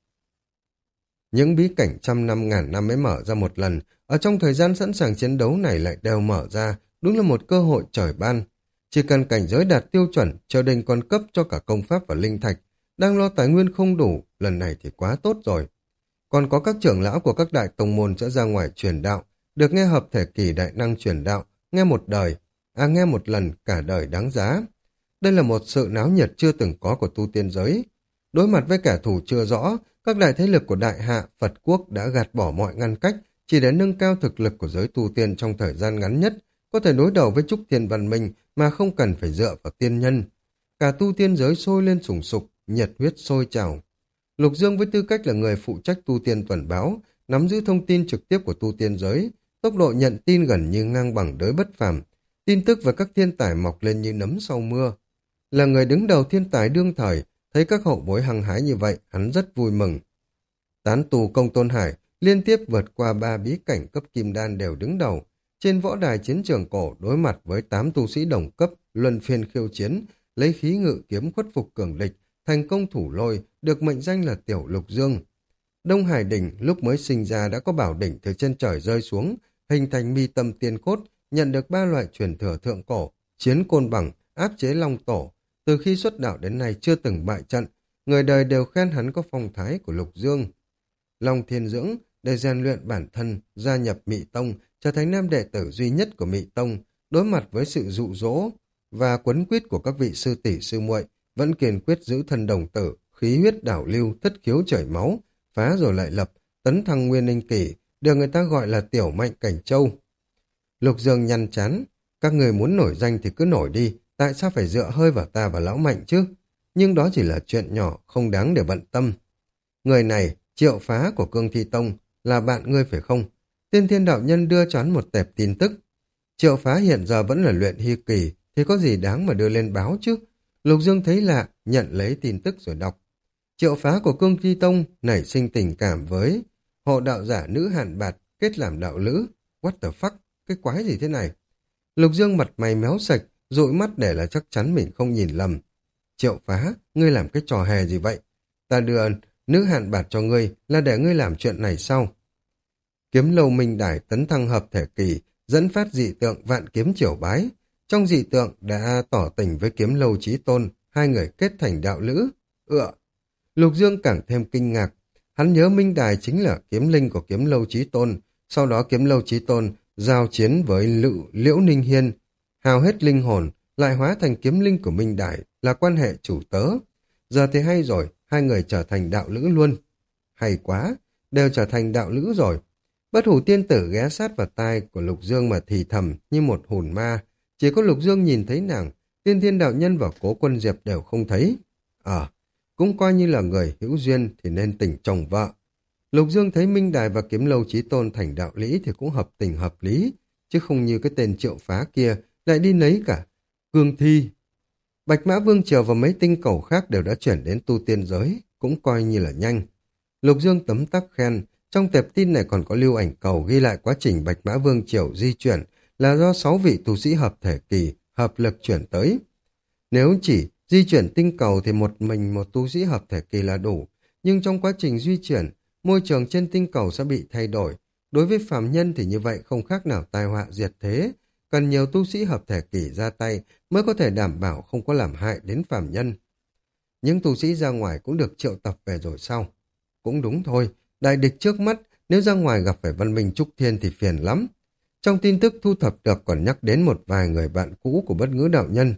Những bí cảnh trăm năm ngàn năm mới mở ra một lần, ở trong thời gian sẵn sàng chiến đấu này lại đều mở ra, đúng là một cơ hội trời ban. Chỉ cần cảnh giới đạt tiêu chuẩn, triều đình còn cấp cho cả công pháp và linh thạch, đang lo tài nguyên không đủ, lần này thì quá tốt rồi. Còn có các trưởng lão của các đại tông môn sẽ ra ngoài truyền đạo, được nghe hợp thể kỳ đại năng truyền đạo, nghe một đời, nghe một lần cả đời đáng giá. Đây là một sự náo nhiệt chưa từng có của tu tiên giới. Đối mặt với kẻ thù chưa rõ, các đại thế lực của Đại Hạ, Phật Quốc đã gạt bỏ mọi ngăn cách, chỉ để nâng cao thực lực của giới tu tiên trong thời gian ngắn nhất, có thể đối đầu với Trúc Thiên Văn Minh mà không cần phải dựa vào tiên nhân. Cả tu tiên giới sôi lên sùng sục, nhiệt huyết sôi trào. Lục Dương với tư cách là người phụ trách tu tiên tuần báo, nắm giữ thông tin trực tiếp của tu tiên giới, tốc độ nhận tin gần như ngang bằng đới bất phàm. Tin tức về các thiên tài mọc lên như nấm sau mưa. Là người đứng đầu thiên tài đương thời, thấy các hậu bối hăng hái như vậy, hắn rất vui mừng. Tán tù Công Tôn Hải liên tiếp vượt qua 3 bí cảnh cấp kim đan đều đứng đầu. Trên võ đài chiến trường cổ đối mặt với 8 tu sĩ đồng cấp, luân phiên khiêu chiến, lấy khí ngự kiếm khuất phục cường địch, thành công thủ lôi, được mệnh danh là Tiểu Lục Dương. Đông Hải đỉnh lúc mới sinh ra đã có bảo đỉnh từ trên trời rơi xuống, hình thành mi tâm tiên cốt, nhận được 3 loại truyền thừa thượng cổ, chiến côn bằng, áp chế long tổ. Từ khi xuất đạo đến nay chưa từng bại trận, người đời đều khen hắn có phong thái của Lục Dương. Long Thiên Dưỡng để rèn luyện bản thân, gia nhập Mị Tông, trở thành nam đệ tử duy nhất của Mị Tông, đối mặt với sự dụ dỗ và quấn quýt của các vị sư tỷ sư muội, vẫn kiên quyết giữ thân đồng tử, khí huyết đảo lưu, thất khiếu chảy máu, phá rồi lại lập, tấn thăng nguyên ninh kỷ, được người ta gọi là tiểu mạnh cảnh châu. Lục Dương nhăn chán, các người muốn nổi danh thì cứ nổi đi, tại sao phải dựa hơi vào ta và lão mạnh chứ? Nhưng đó chỉ là chuyện nhỏ, không đáng để bận tâm. Người này, Triệu Phá của Cương Thi Tông, là bạn ngươi phải không? Tiên Thiên đạo nhân đưa cho hắn một tệp tin tức. Triệu Phá hiện giờ vẫn là luyện hy kỳ, thì có gì đáng mà đưa lên báo chứ? Lục Dương thấy lạ, nhận lấy tin tức rồi đọc. Triệu Phá của Cương Thi Tông nảy sinh tình cảm với hộ đạo giả nữ Hạn Bạt kết làm đạo lữ. What the fuck? Cái quái gì thế này? Lục Dương mặt mày méo sạch, dụi mắt để là chắc chắn mình không nhìn lầm. Triệu Phá, ngươi làm cái trò hề gì vậy? Ta đưa nữ Hạn Bạt cho ngươi là để ngươi làm chuyện này sau. Kiếm Lâu Minh Đài tấn thăng hợp thể kỳ, dẫn phát dị tượng vạn kiếm triều bái. Trong dị tượng đã tỏ tình với Kiếm Lâu Chí Tôn, hai người kết thành đạo lữ. Lục Dương càng thêm kinh ngạc. Hắn nhớ Minh Đài chính là kiếm linh của Kiếm Lâu Chí Tôn, Sau đó Kiếm Lâu Chí Tôn giao chiến với Liễu Ninh Hiên, hao hết linh hồn, lại hóa thành kiếm linh của Minh Đại, là quan hệ chủ tớ. Giờ thì hay rồi, hai người trở thành đạo lữ luôn. Hay quá, đều trở thành đạo lữ rồi. Bất Hủ Tiên Tử ghé sát vào tai của Lục Dương mà thì thầm như một hồn ma. Chỉ có Lục Dương nhìn thấy nàng, Tiên Thiên đạo nhân và Cố Quân Diệp đều không thấy. Cũng coi như là người hữu duyên thì nên tình chồng vợ. Lục Dương thấy Minh Đài và Kiếm Lâu Chí Tôn thành đạo lý thì cũng hợp tình hợp lý, chứ không như cái tên Triệu Phá kia lại đi lấy cả cương thi. Bạch Mã Vương Triều và mấy tinh cầu khác đều đã chuyển đến tu tiên giới, cũng coi như là nhanh. Lục Dương tấm tắc khen, trong tệp tin này còn có lưu ảnh cầu ghi lại quá trình Bạch Mã Vương Triều di chuyển là do 6 vị tu sĩ hợp thể kỳ, hợp lực chuyển tới. Nếu chỉ di chuyển tinh cầu thì một tu sĩ hợp thể kỳ là đủ, nhưng trong quá trình di chuyển, môi trường trên tinh cầu sẽ bị thay đổi. Đối với phàm nhân thì như vậy không khác nào tai họa diệt thế, cần nhiều tu sĩ hợp thể kỳ ra tay mới có thể đảm bảo không có làm hại đến phàm nhân. Những tu sĩ ra ngoài cũng được triệu tập về rồi sau. Cũng đúng thôi, đại địch trước mắt, nếu ra ngoài gặp phải văn minh trúc thiên thì phiền lắm. Trong tin tức thu thập được còn nhắc đến một vài người bạn cũ của Bất Ngữ đạo nhân.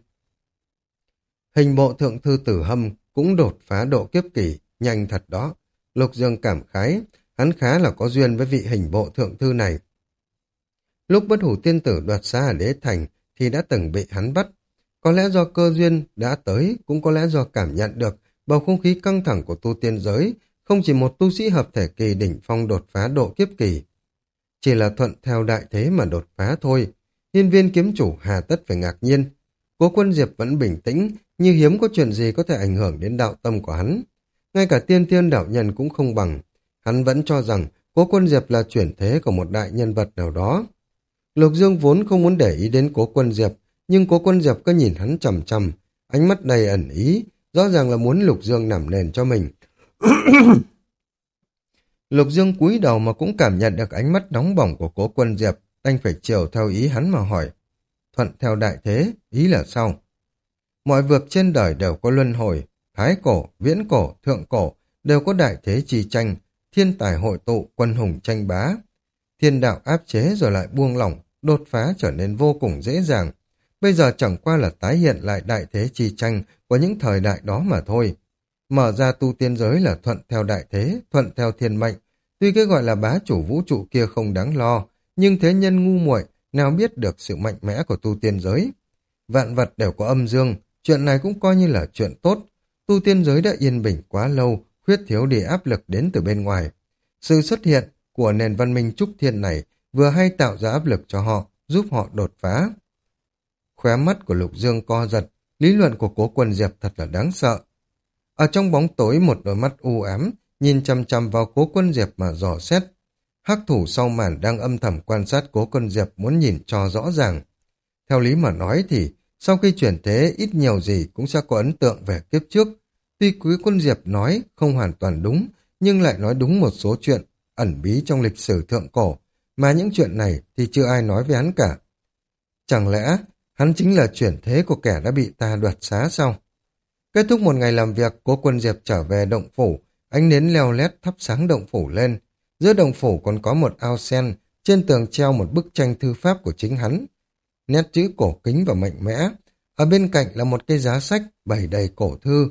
Hình bộ thượng thư Tử Hâm cũng đột phá độ kiếp kỳ, nhanh thật đó. Lục Dương cảm khái, hắn khá là có duyên với vị hình bộ thượng thư này. Lúc Bất Hủ Tiên Tử đoạt xá ở Đế Thành thì đã từng bị hắn bắt. Có lẽ do cơ duyên đã tới, cũng có lẽ do cảm nhận được bầu không khí căng thẳng của tu tiên giới, không chỉ một tu sĩ hợp thể kỳ đỉnh phong đột phá độ kiếp kỳ. Chỉ là thuận theo đại thế mà đột phá thôi. Hiên Viên kiếm chủ hà tất phải ngạc nhiên. Cố Quân Diệp vẫn bình tĩnh, như hiếm có chuyện gì có thể ảnh hưởng đến đạo tâm của hắn. Ngay cả Tiên Thiên đạo nhân cũng không bằng. Hắn vẫn cho rằng Cố Quân Diệp là chuyển thế của một đại nhân vật nào đó. Lục Dương vốn không muốn để ý đến Cố Quân Diệp, nhưng Cố Quân Diệp cứ nhìn hắn chằm chằm, ánh mắt đầy ẩn ý, rõ ràng là muốn Lục Dương nằm nền cho mình. Lục Dương cúi đầu mà cũng cảm nhận được ánh mắt nóng bỏng của Cố Quân Diệp, đành phải chiều theo ý hắn mà hỏi. Thuận theo đại thế, ý là sao? Mọi việc trên đời đều có luân hồi, thái cổ, viễn cổ, thượng cổ, đều có đại thế chi tranh, thiên tài hội tụ, quân hùng tranh bá. Thiên đạo áp chế rồi lại buông lỏng, đột phá trở nên vô cùng dễ dàng. Bây giờ chẳng qua là tái hiện lại đại thế chi tranh của những thời đại đó mà thôi. Mở ra tu tiên giới là thuận theo đại thế, thuận theo thiên mệnh. Tuy cái gọi là bá chủ vũ trụ kia không đáng lo, nhưng thế nhân ngu muội nào biết được sự mạnh mẽ của tu tiên giới. Vạn vật đều có âm dương, chuyện này cũng coi như là chuyện tốt. Tu tiên giới đã yên bình quá lâu, khuyết thiếu đi áp lực đến từ bên ngoài. Sự xuất hiện của nền văn minh trúc thiên này vừa hay tạo ra áp lực cho họ, giúp họ đột phá. Khóe mắt của Lục Dương co giật, lý luận của Cố Quân Diệp thật là đáng sợ. Ở trong bóng tối một đôi mắt u ám, nhìn chằm chằm vào Cố Quân Diệp mà dò xét. Hắc thủ sau màn đang âm thầm quan sát Cố Quân Diệp muốn nhìn cho rõ ràng. Theo lý mà nói thì, sau khi chuyển thế ít nhiều gì cũng sẽ có ấn tượng về kiếp trước. Tuy Quý Quân Diệp nói không hoàn toàn đúng, nhưng lại nói đúng một số chuyện ẩn bí trong lịch sử thượng cổ, mà những chuyện này thì chưa ai nói với hắn cả. Chẳng lẽ hắn chính là chuyển thế của kẻ đã bị ta đoạt xá sao? Kết thúc một ngày làm việc, Cố Quân Diệp trở về động phủ, ánh nến leo lét thắp sáng động phủ lên. Giữa động phủ còn có một ao sen, trên tường treo một bức tranh thư pháp của chính hắn. Nét chữ cổ kính và mạnh mẽ. Ở bên cạnh là một cây giá sách bày đầy cổ thư.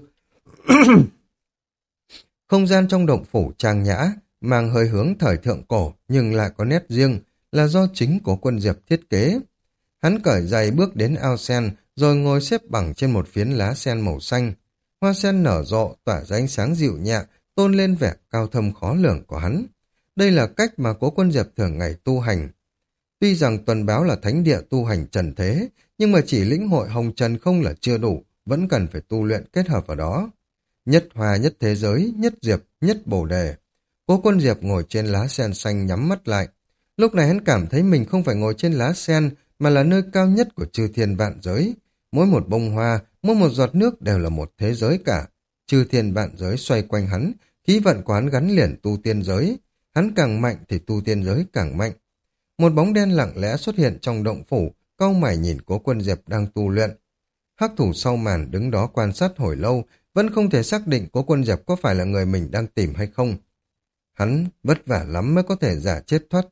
Không gian trong động phủ trang nhã, mang hơi hướng thời thượng cổ nhưng lại có nét riêng, là do chính Cố Quân Diệp thiết kế. Hắn cởi giày bước đến ao sen, rồi ngồi xếp bằng trên một phiến lá sen màu xanh. Hoa sen nở rộ, tỏa ra ánh sáng dịu nhẹ, tôn lên vẻ cao thâm khó lường của hắn. Đây là cách mà Cố Quân Diệp thường ngày tu hành. Tuy rằng tuần báo là thánh địa tu hành trần thế, nhưng mà chỉ lĩnh hội hồng trần không là chưa đủ, vẫn cần phải tu luyện kết hợp vào đó. Nhất hòa nhất thế giới, nhất diệp, nhất bồ đề. Cố Quân Diệp ngồi trên lá sen xanh nhắm mắt lại. Lúc này hắn cảm thấy mình không phải ngồi trên lá sen, mà là nơi cao nhất của chư thiên vạn giới. Mỗi một bông hoa, mỗi một giọt nước đều là một thế giới cả. Chư thiên vạn giới xoay quanh hắn, khí vận của hắn gắn liền tu tiên giới. Hắn càng mạnh thì tu tiên giới càng mạnh. Một bóng đen lặng lẽ xuất hiện trong động phủ, cau mày nhìn Cố Quân Diệp đang tu luyện. Hắc thủ sau màn đứng đó quan sát hồi lâu, vẫn không thể xác định Cố Quân Diệp có phải là người mình đang tìm hay không. Hắn vất vả lắm mới có thể giả chết thoát thân,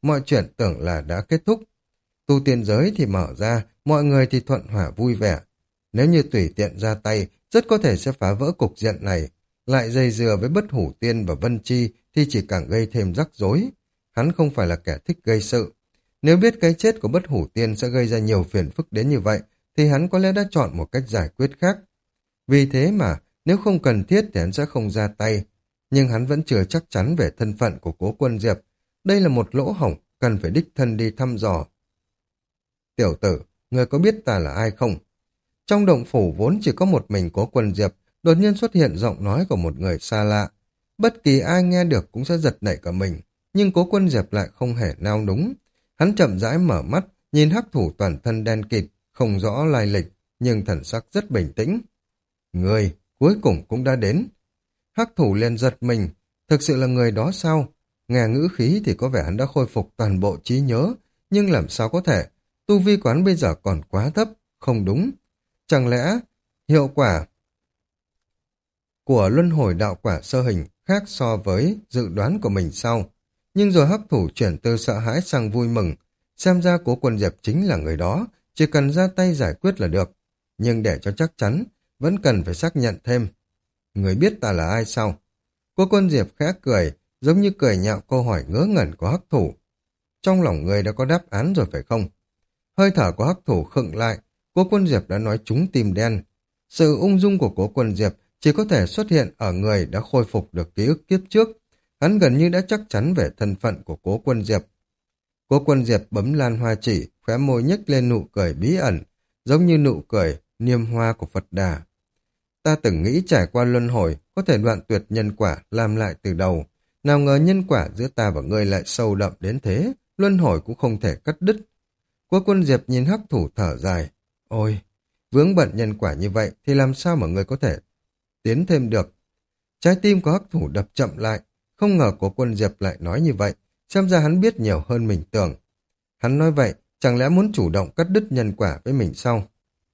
mọi chuyện tưởng là đã kết thúc. Tu tiên giới thì mở ra, mọi người thì thuận hòa vui vẻ. Nếu như tùy tiện ra tay, rất có thể sẽ phá vỡ cục diện này. Lại dây dưa với Bất Hủ Tiên và Vân Chi thì chỉ càng gây thêm rắc rối. Hắn không phải là kẻ thích gây sự. Nếu biết cái chết của Bất Hủ Tiên sẽ gây ra nhiều phiền phức đến như vậy, thì hắn có lẽ đã chọn một cách giải quyết khác. Vì thế mà, nếu không cần thiết thì hắn sẽ không ra tay. Nhưng hắn vẫn chưa chắc chắn về thân phận của Cố Quân Diệp. Đây là một lỗ hổng, cần phải đích thân đi thăm dò. Tiểu tử, người có biết ta là ai không? Trong động phủ vốn chỉ có một mình Cố Quân Diệp, đột nhiên xuất hiện giọng nói của một người xa lạ. Bất kỳ ai nghe được cũng sẽ giật nảy cả mình, nhưng Cố Quân Diệp lại không hề nao núng. Hắn chậm rãi mở mắt, nhìn hắc thủ toàn thân đen kịt, không rõ lai lịch, nhưng thần sắc rất bình tĩnh. Người, cuối cùng cũng đã đến. Hắc thủ liền giật mình, thực sự là người đó sao? Nghe ngữ khí thì có vẻ hắn đã khôi phục toàn bộ trí nhớ, nhưng làm sao có thể? Tu vi của hắn bây giờ còn quá thấp, không đúng. Chẳng lẽ hiệu quả của luân hồi đạo quả sơ hình khác so với dự đoán của mình sao? Nhưng rồi hắc thủ chuyển từ sợ hãi sang vui mừng, xem ra Cố Quân Diệp chính là người đó, chỉ cần ra tay giải quyết là được. Nhưng để cho chắc chắn, vẫn cần phải xác nhận thêm. Người biết ta là ai sao? Cố Quân Diệp khẽ cười, giống như cười nhạo câu hỏi ngớ ngẩn của hắc thủ. Trong lòng người đã có đáp án rồi phải không? Hơi thở của hắc thủ khựng lại, Cố Quân Diệp đã nói trúng tim đen. Sự ung dung của Cố Quân Diệp chỉ có thể xuất hiện ở người đã khôi phục được ký ức kiếp trước. Hắn gần như đã chắc chắn về thân phận của Cố Quân Diệp. Cố Quân Diệp bấm lan hoa chỉ, khóe môi nhếch lên nụ cười bí ẩn, giống như nụ cười niêm hoa của Phật Đà. Ta từng nghĩ trải qua luân hồi có thể đoạn tuyệt nhân quả làm lại từ đầu. Nào ngờ nhân quả giữa ta và ngươi lại sâu đậm đến thế, luân hồi cũng không thể cắt đứt. Cố Quân Diệp nhìn hắc thủ thở dài. Ôi, vướng bận nhân quả như vậy thì làm sao mà ngươi có thể tiến thêm được? Trái tim của hắc thủ đập chậm lại, không ngờ Cố Quân Diệp lại nói như vậy, xem ra hắn biết nhiều hơn mình tưởng. Hắn nói vậy, chẳng lẽ muốn chủ động cắt đứt nhân quả với mình sao?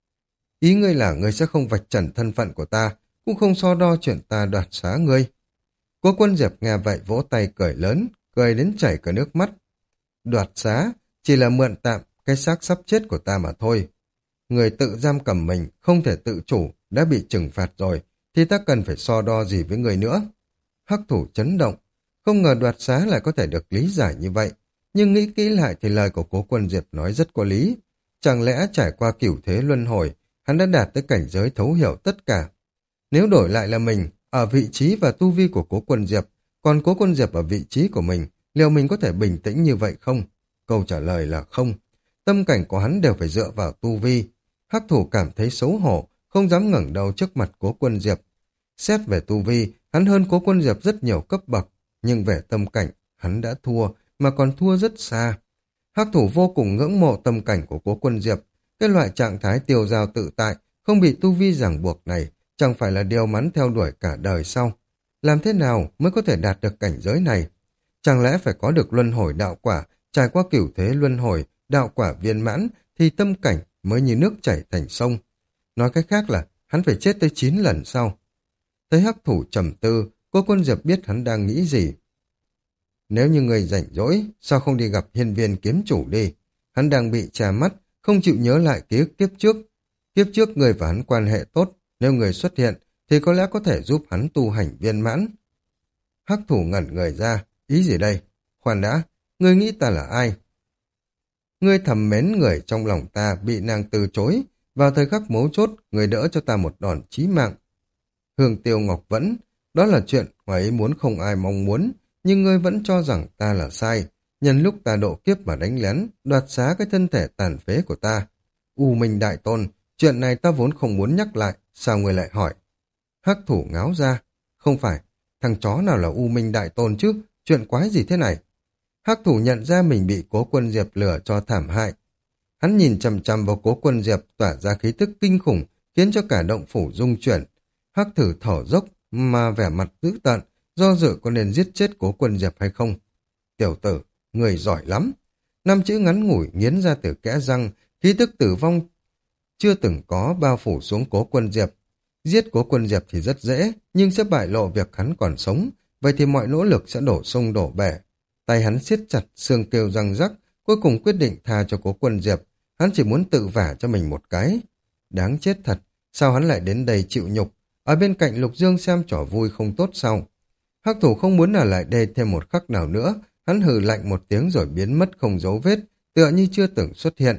Ý ngươi là ngươi sẽ không vạch trần thân phận của ta, cũng không so đo chuyện ta đoạt xá ngươi. Cố Quân Diệp nghe vậy vỗ tay cười lớn, cười đến chảy cả nước mắt. Đoạt xá, chỉ là mượn tạm cái xác sắp chết của ta mà thôi. Người tự giam cầm mình, không thể tự chủ, đã bị trừng phạt rồi, thì ta cần phải so đo gì với người nữa. Hắc thủ chấn động, không ngờ đoạt xá lại có thể được lý giải như vậy. Nhưng nghĩ kỹ lại thì lời của Cố Quân Diệp nói rất có lý. Chẳng lẽ trải qua cửu thế luân hồi, hắn đã đạt tới cảnh giới thấu hiểu tất cả. Nếu đổi lại là mình, ở vị trí và tu vi của Cố Quân Diệp, còn Cố Quân Diệp ở vị trí của mình, liệu mình có thể bình tĩnh như vậy không? Câu trả lời là không. Tâm cảnh của hắn đều phải dựa vào tu vi. Hắc thủ cảm thấy xấu hổ, không dám ngẩng đầu trước mặt Cố Quân Diệp. Xét về tu vi, hắn hơn Cố Quân Diệp rất nhiều cấp bậc, nhưng về tâm cảnh, hắn đã thua, mà còn thua rất xa. Hắc thủ vô cùng ngưỡng mộ tâm cảnh của Cố Quân Diệp. Cái loại trạng thái tiêu dao tự tại, không bị tu vi ràng buộc này, chẳng phải là điều hắn theo đuổi cả đời sau. Làm thế nào mới có thể đạt được cảnh giới này? Chẳng lẽ phải có được luân hồi đạo quả, trải qua cửu thế luân hồi, đạo quả viên mãn, thì tâm cảnh mới như nước chảy thành sông. Nói cách khác là hắn phải chết tới 9 lần sau. Thấy hắc thủ trầm tư, Cố Quân Diệp biết hắn đang nghĩ gì. Nếu như người rảnh rỗi, sao không đi gặp hiên viên kiếm chủ đi? Hắn đang bị trà mắt, không chịu nhớ lại ký ức kiếp trước. Kiếp trước người và hắn quan hệ tốt, nếu người xuất hiện thì có lẽ có thể giúp hắn tu hành viên mãn. Hắc thủ ngẩn người ra, ý gì đây? Khoan đã, ngươi nghĩ ta là ai? Ngươi thầm mến người trong lòng ta bị nàng từ chối, vào thời khắc mấu chốt, người đỡ cho ta một đòn chí mạng. Hương Tiêu Ngọc Vẫn, đó là chuyện ngoài ý muốn không ai mong muốn, nhưng ngươi vẫn cho rằng ta là sai, nhân lúc ta độ kiếp mà đánh lén, đoạt xá cái thân thể tàn phế của ta. U Minh Đại Tôn, chuyện này ta vốn không muốn nhắc lại, sao ngươi lại hỏi? Hắc thủ ngáo ra, không phải, thằng chó nào là U Minh Đại Tôn chứ, chuyện quái gì thế này? Hắc thủ nhận ra mình bị Cố Quân Diệp lừa cho thảm hại. Hắn nhìn chằm chằm vào Cố Quân Diệp tỏa ra khí tức kinh khủng, khiến cho cả động phủ rung chuyển. Hắc thử thở dốc mà vẻ mặt dữ tợn, do dự có nên giết chết Cố Quân Diệp hay không. Tiểu tử, người giỏi lắm. 5 chữ ngắn ngủi nghiến ra từ kẽ răng, khí tức tử vong chưa từng có bao phủ xuống Cố Quân Diệp. Giết Cố Quân Diệp thì rất dễ, nhưng sẽ bại lộ việc hắn còn sống, vậy thì mọi nỗ lực sẽ đổ sông đổ bể. Tay hắn siết chặt, xương kêu răng rắc, cuối cùng quyết định tha cho Cố Quân Diệp. Hắn chỉ muốn tự vả cho mình một cái. Đáng chết thật, sao hắn lại đến đây chịu nhục? Ở bên cạnh Lục Dương xem trò vui không tốt sao? Hắc thủ không muốn ở lại đây thêm một khắc nào nữa, hắn hừ lạnh một tiếng rồi biến mất không dấu vết, tựa như chưa từng xuất hiện.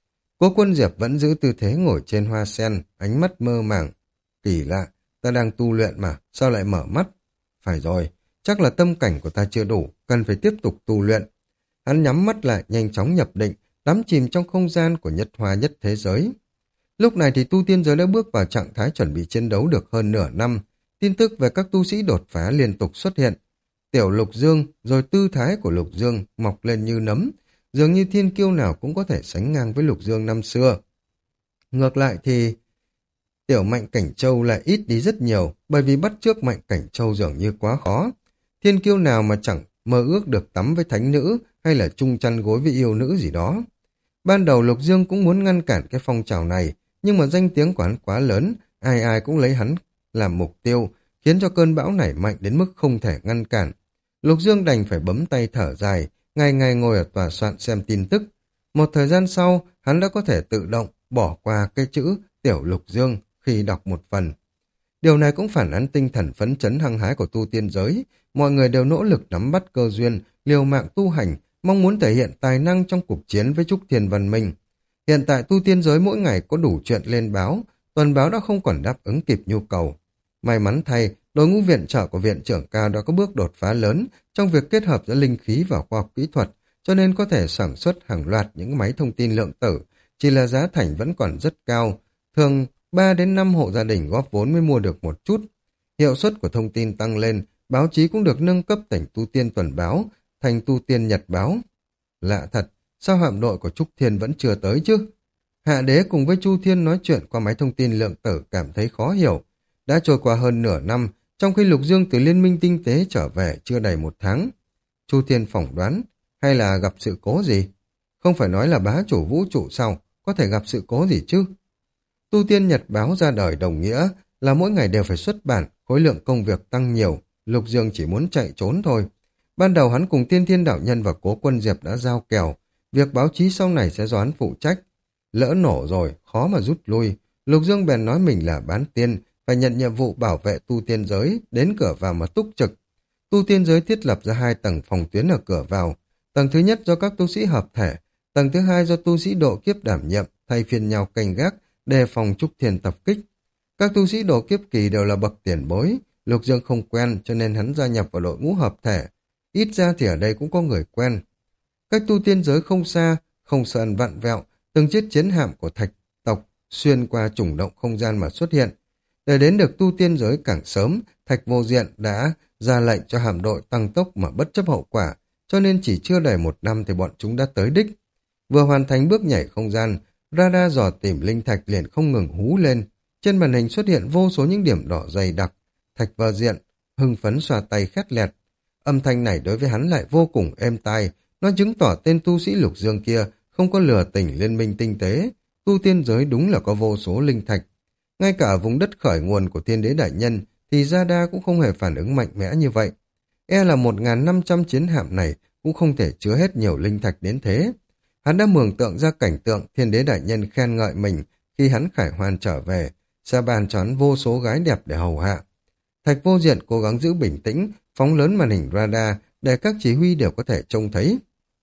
Cố Quân Diệp vẫn giữ tư thế ngồi trên hoa sen, ánh mắt mơ màng. Kỳ lạ, ta đang tu luyện mà, sao lại mở mắt? Phải rồi, chắc là tâm cảnh của ta chưa đủ, cần phải tiếp tục tu luyện. Hắn nhắm mắt lại, nhanh chóng nhập định, đắm chìm trong không gian của nhất hoa nhất thế giới. Lúc này thì tu tiên giới đã bước vào trạng thái chuẩn bị chiến đấu được hơn nửa năm. Tin tức về các tu sĩ đột phá liên tục xuất hiện. Tiểu Lục Dương, rồi tư thái của Lục Dương mọc lên như nấm, dường như thiên kiêu nào cũng có thể sánh ngang với Lục Dương năm xưa. Ngược lại thì Tiểu Mạnh Cảnh Châu lại ít đi rất nhiều, bởi vì bắt chước Mạnh Cảnh Châu dường như quá khó. Thiên kiêu nào mà chẳng mơ ước được tắm với thánh nữ hay là chung chăn gối với yêu nữ gì đó. Ban đầu Lục Dương cũng muốn ngăn cản cái phong trào này, nhưng mà danh tiếng của hắn quá lớn, ai ai cũng lấy hắn làm mục tiêu, khiến cho cơn bão này mạnh đến mức không thể ngăn cản. Lục Dương đành phải bấm tay thở dài, ngày ngày ngồi ở tòa soạn xem tin tức. Một thời gian sau, hắn đã có thể tự động bỏ qua cái chữ Tiểu Lục Dương khi đọc một phần. Điều này cũng phản ánh tinh thần phấn chấn hăng hái của tu tiên giới. Mọi người đều nỗ lực nắm bắt cơ duyên, liều mạng tu hành, mong muốn thể hiện tài năng trong cuộc chiến với Trúc Thiên Văn Minh. Hiện tại tu tiên giới mỗi ngày có đủ chuyện lên báo, tuần báo đã không còn đáp ứng kịp nhu cầu. May mắn thay, đội ngũ viện trợ của viện trưởng cao đã có bước đột phá lớn trong việc kết hợp giữa linh khí và khoa học kỹ thuật, cho nên có thể sản xuất hàng loạt những máy thông tin lượng tử, chỉ là giá thành vẫn còn rất cao, thường 3 đến 5 hộ gia đình góp vốn mới mua được một chút. Hiệu suất của thông tin tăng lên, báo chí cũng được nâng cấp thành tu tiên tuần báo, thành tu tiên nhật báo. Lạ thật, sao hạm đội của Trúc Thiên vẫn chưa tới chứ? Hạ đế cùng với Chu Thiên nói chuyện qua máy thông tin lượng tử cảm thấy khó hiểu. Đã trôi qua hơn nửa năm, trong khi Lục Dương từ Liên minh Tinh tế trở về chưa đầy 1 tháng. Chu Thiên phỏng đoán, hay là gặp sự cố gì? Không phải nói là bá chủ vũ trụ sao, có thể gặp sự cố gì chứ? Tu tiên nhật báo ra đời đồng nghĩa là mỗi ngày đều phải xuất bản, khối lượng công việc tăng nhiều, Lục Dương chỉ muốn chạy trốn thôi. Ban đầu hắn cùng Tiên Thiên Đạo Nhân và Cố Quân Diệp đã giao kèo, việc báo chí sau này sẽ do hắn phụ trách. Lỡ nổ rồi, khó mà rút lui, Lục Dương bèn nói mình là bán tiên, phải nhận nhiệm vụ bảo vệ tu tiên giới, đến cửa vào mà túc trực. Tu tiên giới thiết lập ra 2 tầng phòng tuyến ở cửa vào. Tầng thứ nhất do các tu sĩ hợp thể, tầng thứ hai do tu sĩ độ kiếp đảm nhiệm, thay phiên nhau canh gác, đề phòng Trúc Thiên tập kích. Các tu sĩ độ kiếp kỳ đều là bậc tiền bối, Lục Dương không quen cho nên hắn gia nhập vào đội ngũ hợp thể. Ít ra thì ở đây cũng có người quen. Cách tu tiên giới không xa, không sơn vặn vẹo, từng chiếc chiến hạm của thạch tộc xuyên qua trùng động không gian mà xuất hiện. Để đến được tu tiên giới càng sớm, Thạch Vô Diện đã ra lệnh cho hạm đội tăng tốc mà bất chấp hậu quả, cho nên chỉ chưa đầy 1 năm thì bọn chúng đã tới đích. Vừa hoàn thành bước nhảy không gian, radar dò tìm linh thạch liền không ngừng hú lên. Trên màn hình xuất hiện vô số những điểm đỏ dày đặc. Thạch Vô Diện hưng phấn xoa tay khét lẹt. Âm thanh này đối với hắn lại vô cùng êm tai, nó chứng tỏ tên tu sĩ Lục Dương kia không có lừa tình Liên minh Tinh tế. Tu tiên giới đúng là có vô số linh thạch. Ngay cả vùng đất khởi nguồn của Thiên Đế Đại Nhân thì radar cũng không hề phản ứng mạnh mẽ như vậy. E là 1.500 chiến hạm này cũng không thể chứa hết nhiều linh thạch đến thế. Hắn đã mường tượng ra cảnh tượng Thiên Đế Đại Nhân khen ngợi mình khi hắn khải hoàn trở về, sẽ bàn cho hắn vô số gái đẹp để hầu hạ. Thạch Vô Diện cố gắng giữ bình tĩnh, phóng lớn màn hình radar để các chỉ huy đều có thể trông thấy.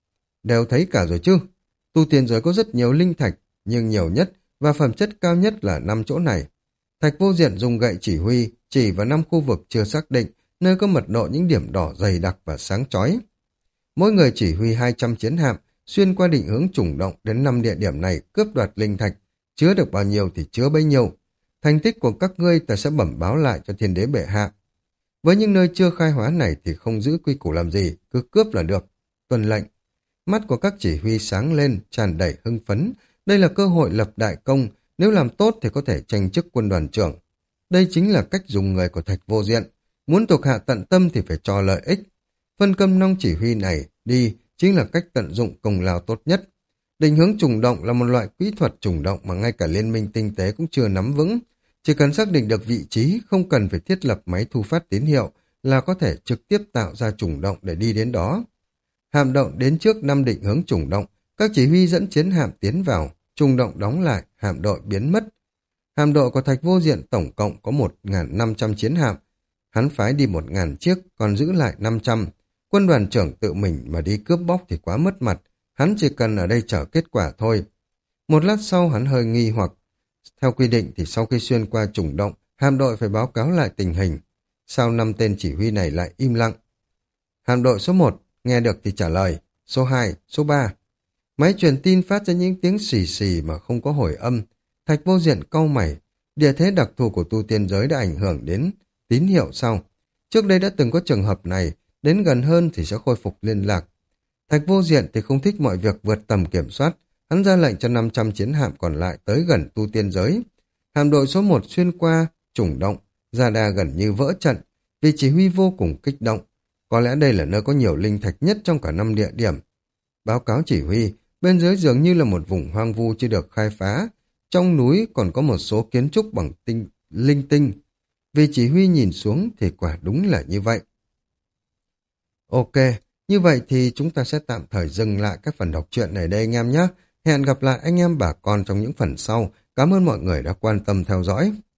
Đều thấy cả rồi chứ? Tu tiên giới có rất nhiều linh thạch, nhưng nhiều nhất và phẩm chất cao nhất là 5 chỗ này. Thạch Vô Diện dùng gậy chỉ huy, chỉ vào 5 khu vực chưa xác định, nơi có mật độ những điểm đỏ dày đặc và sáng chói. Mỗi người chỉ huy 200 chiến hạm, xuyên qua định hướng trùng động đến 5 địa điểm này cướp đoạt linh thạch, chứa được bao nhiêu thì chứa bấy nhiêu. Thành tích của các ngươi ta sẽ bẩm báo lại cho Thiên Đế bệ hạ. Với những nơi chưa khai hóa này thì không giữ quy củ làm gì, cứ cướp là được. Tuân lệnh. Mắt của các chỉ huy sáng lên, tràn đầy hưng phấn. Đây là cơ hội lập đại công, nếu làm tốt thì có thể tranh chức quân đoàn trưởng. Đây chính là cách dùng người của Thạch Vô Diện. Muốn thuộc hạ tận tâm thì phải cho lợi ích. Phân công nong chỉ huy này đi chính là cách tận dụng công lao tốt nhất. Định hướng trùng động là một loại kỹ thuật trùng động mà ngay cả Liên minh Tinh tế cũng chưa nắm vững. Chỉ cần xác định được vị trí, không cần phải thiết lập máy thu phát tín hiệu là có thể trực tiếp tạo ra trùng động để đi đến đó. Hạm đội đến trước năm định hướng chủng động, các chỉ huy dẫn chiến hạm tiến vào, chủng động đóng lại, hạm đội biến mất. Hạm đội của Thạch Vô Diện tổng cộng có 1.500 chiến hạm. Hắn phái đi 1.000 chiếc, còn giữ lại 500. Quân đoàn trưởng tự mình mà đi cướp bóc thì quá mất mặt. Hắn chỉ cần ở đây chờ kết quả thôi. Một lát sau hắn hơi nghi hoặc. Theo quy định thì sau khi xuyên qua chủng động, hạm đội phải báo cáo lại tình hình. Sao 5 tên chỉ huy này lại im lặng? Hạm đội số 1, nghe được thì trả lời. Số 2, số 3. Máy truyền tin phát ra những tiếng xì xì mà không có hồi âm. Thạch Vô Diện cau mày. Địa thế đặc thù của tu tiên giới đã ảnh hưởng đến tín hiệu sau. Trước đây đã từng có trường hợp này, đến gần hơn thì sẽ khôi phục liên lạc. Thạch Vô Diện thì không thích mọi việc vượt tầm kiểm soát. Hắn ra lệnh cho 500 chiến hạm còn lại tới gần tu tiên giới. Hạm đội số 1 xuyên qua, chủng động, Gia Đa gần như vỡ trận, vì chỉ huy vô cùng kích động. Có lẽ đây là nơi có nhiều linh thạch nhất trong cả 5 địa điểm. Báo cáo chỉ huy, bên dưới dường như là một vùng hoang vu chưa được khai phá. Trong núi còn có một số kiến trúc bằng linh tinh. Vì chỉ huy nhìn xuống thì quả đúng là như vậy. Ok, như vậy thì chúng ta sẽ tạm thời dừng lại các phần đọc truyện này đây anh em nhé. Hẹn gặp lại anh em bà con trong những phần sau. Cảm ơn mọi người đã quan tâm theo dõi.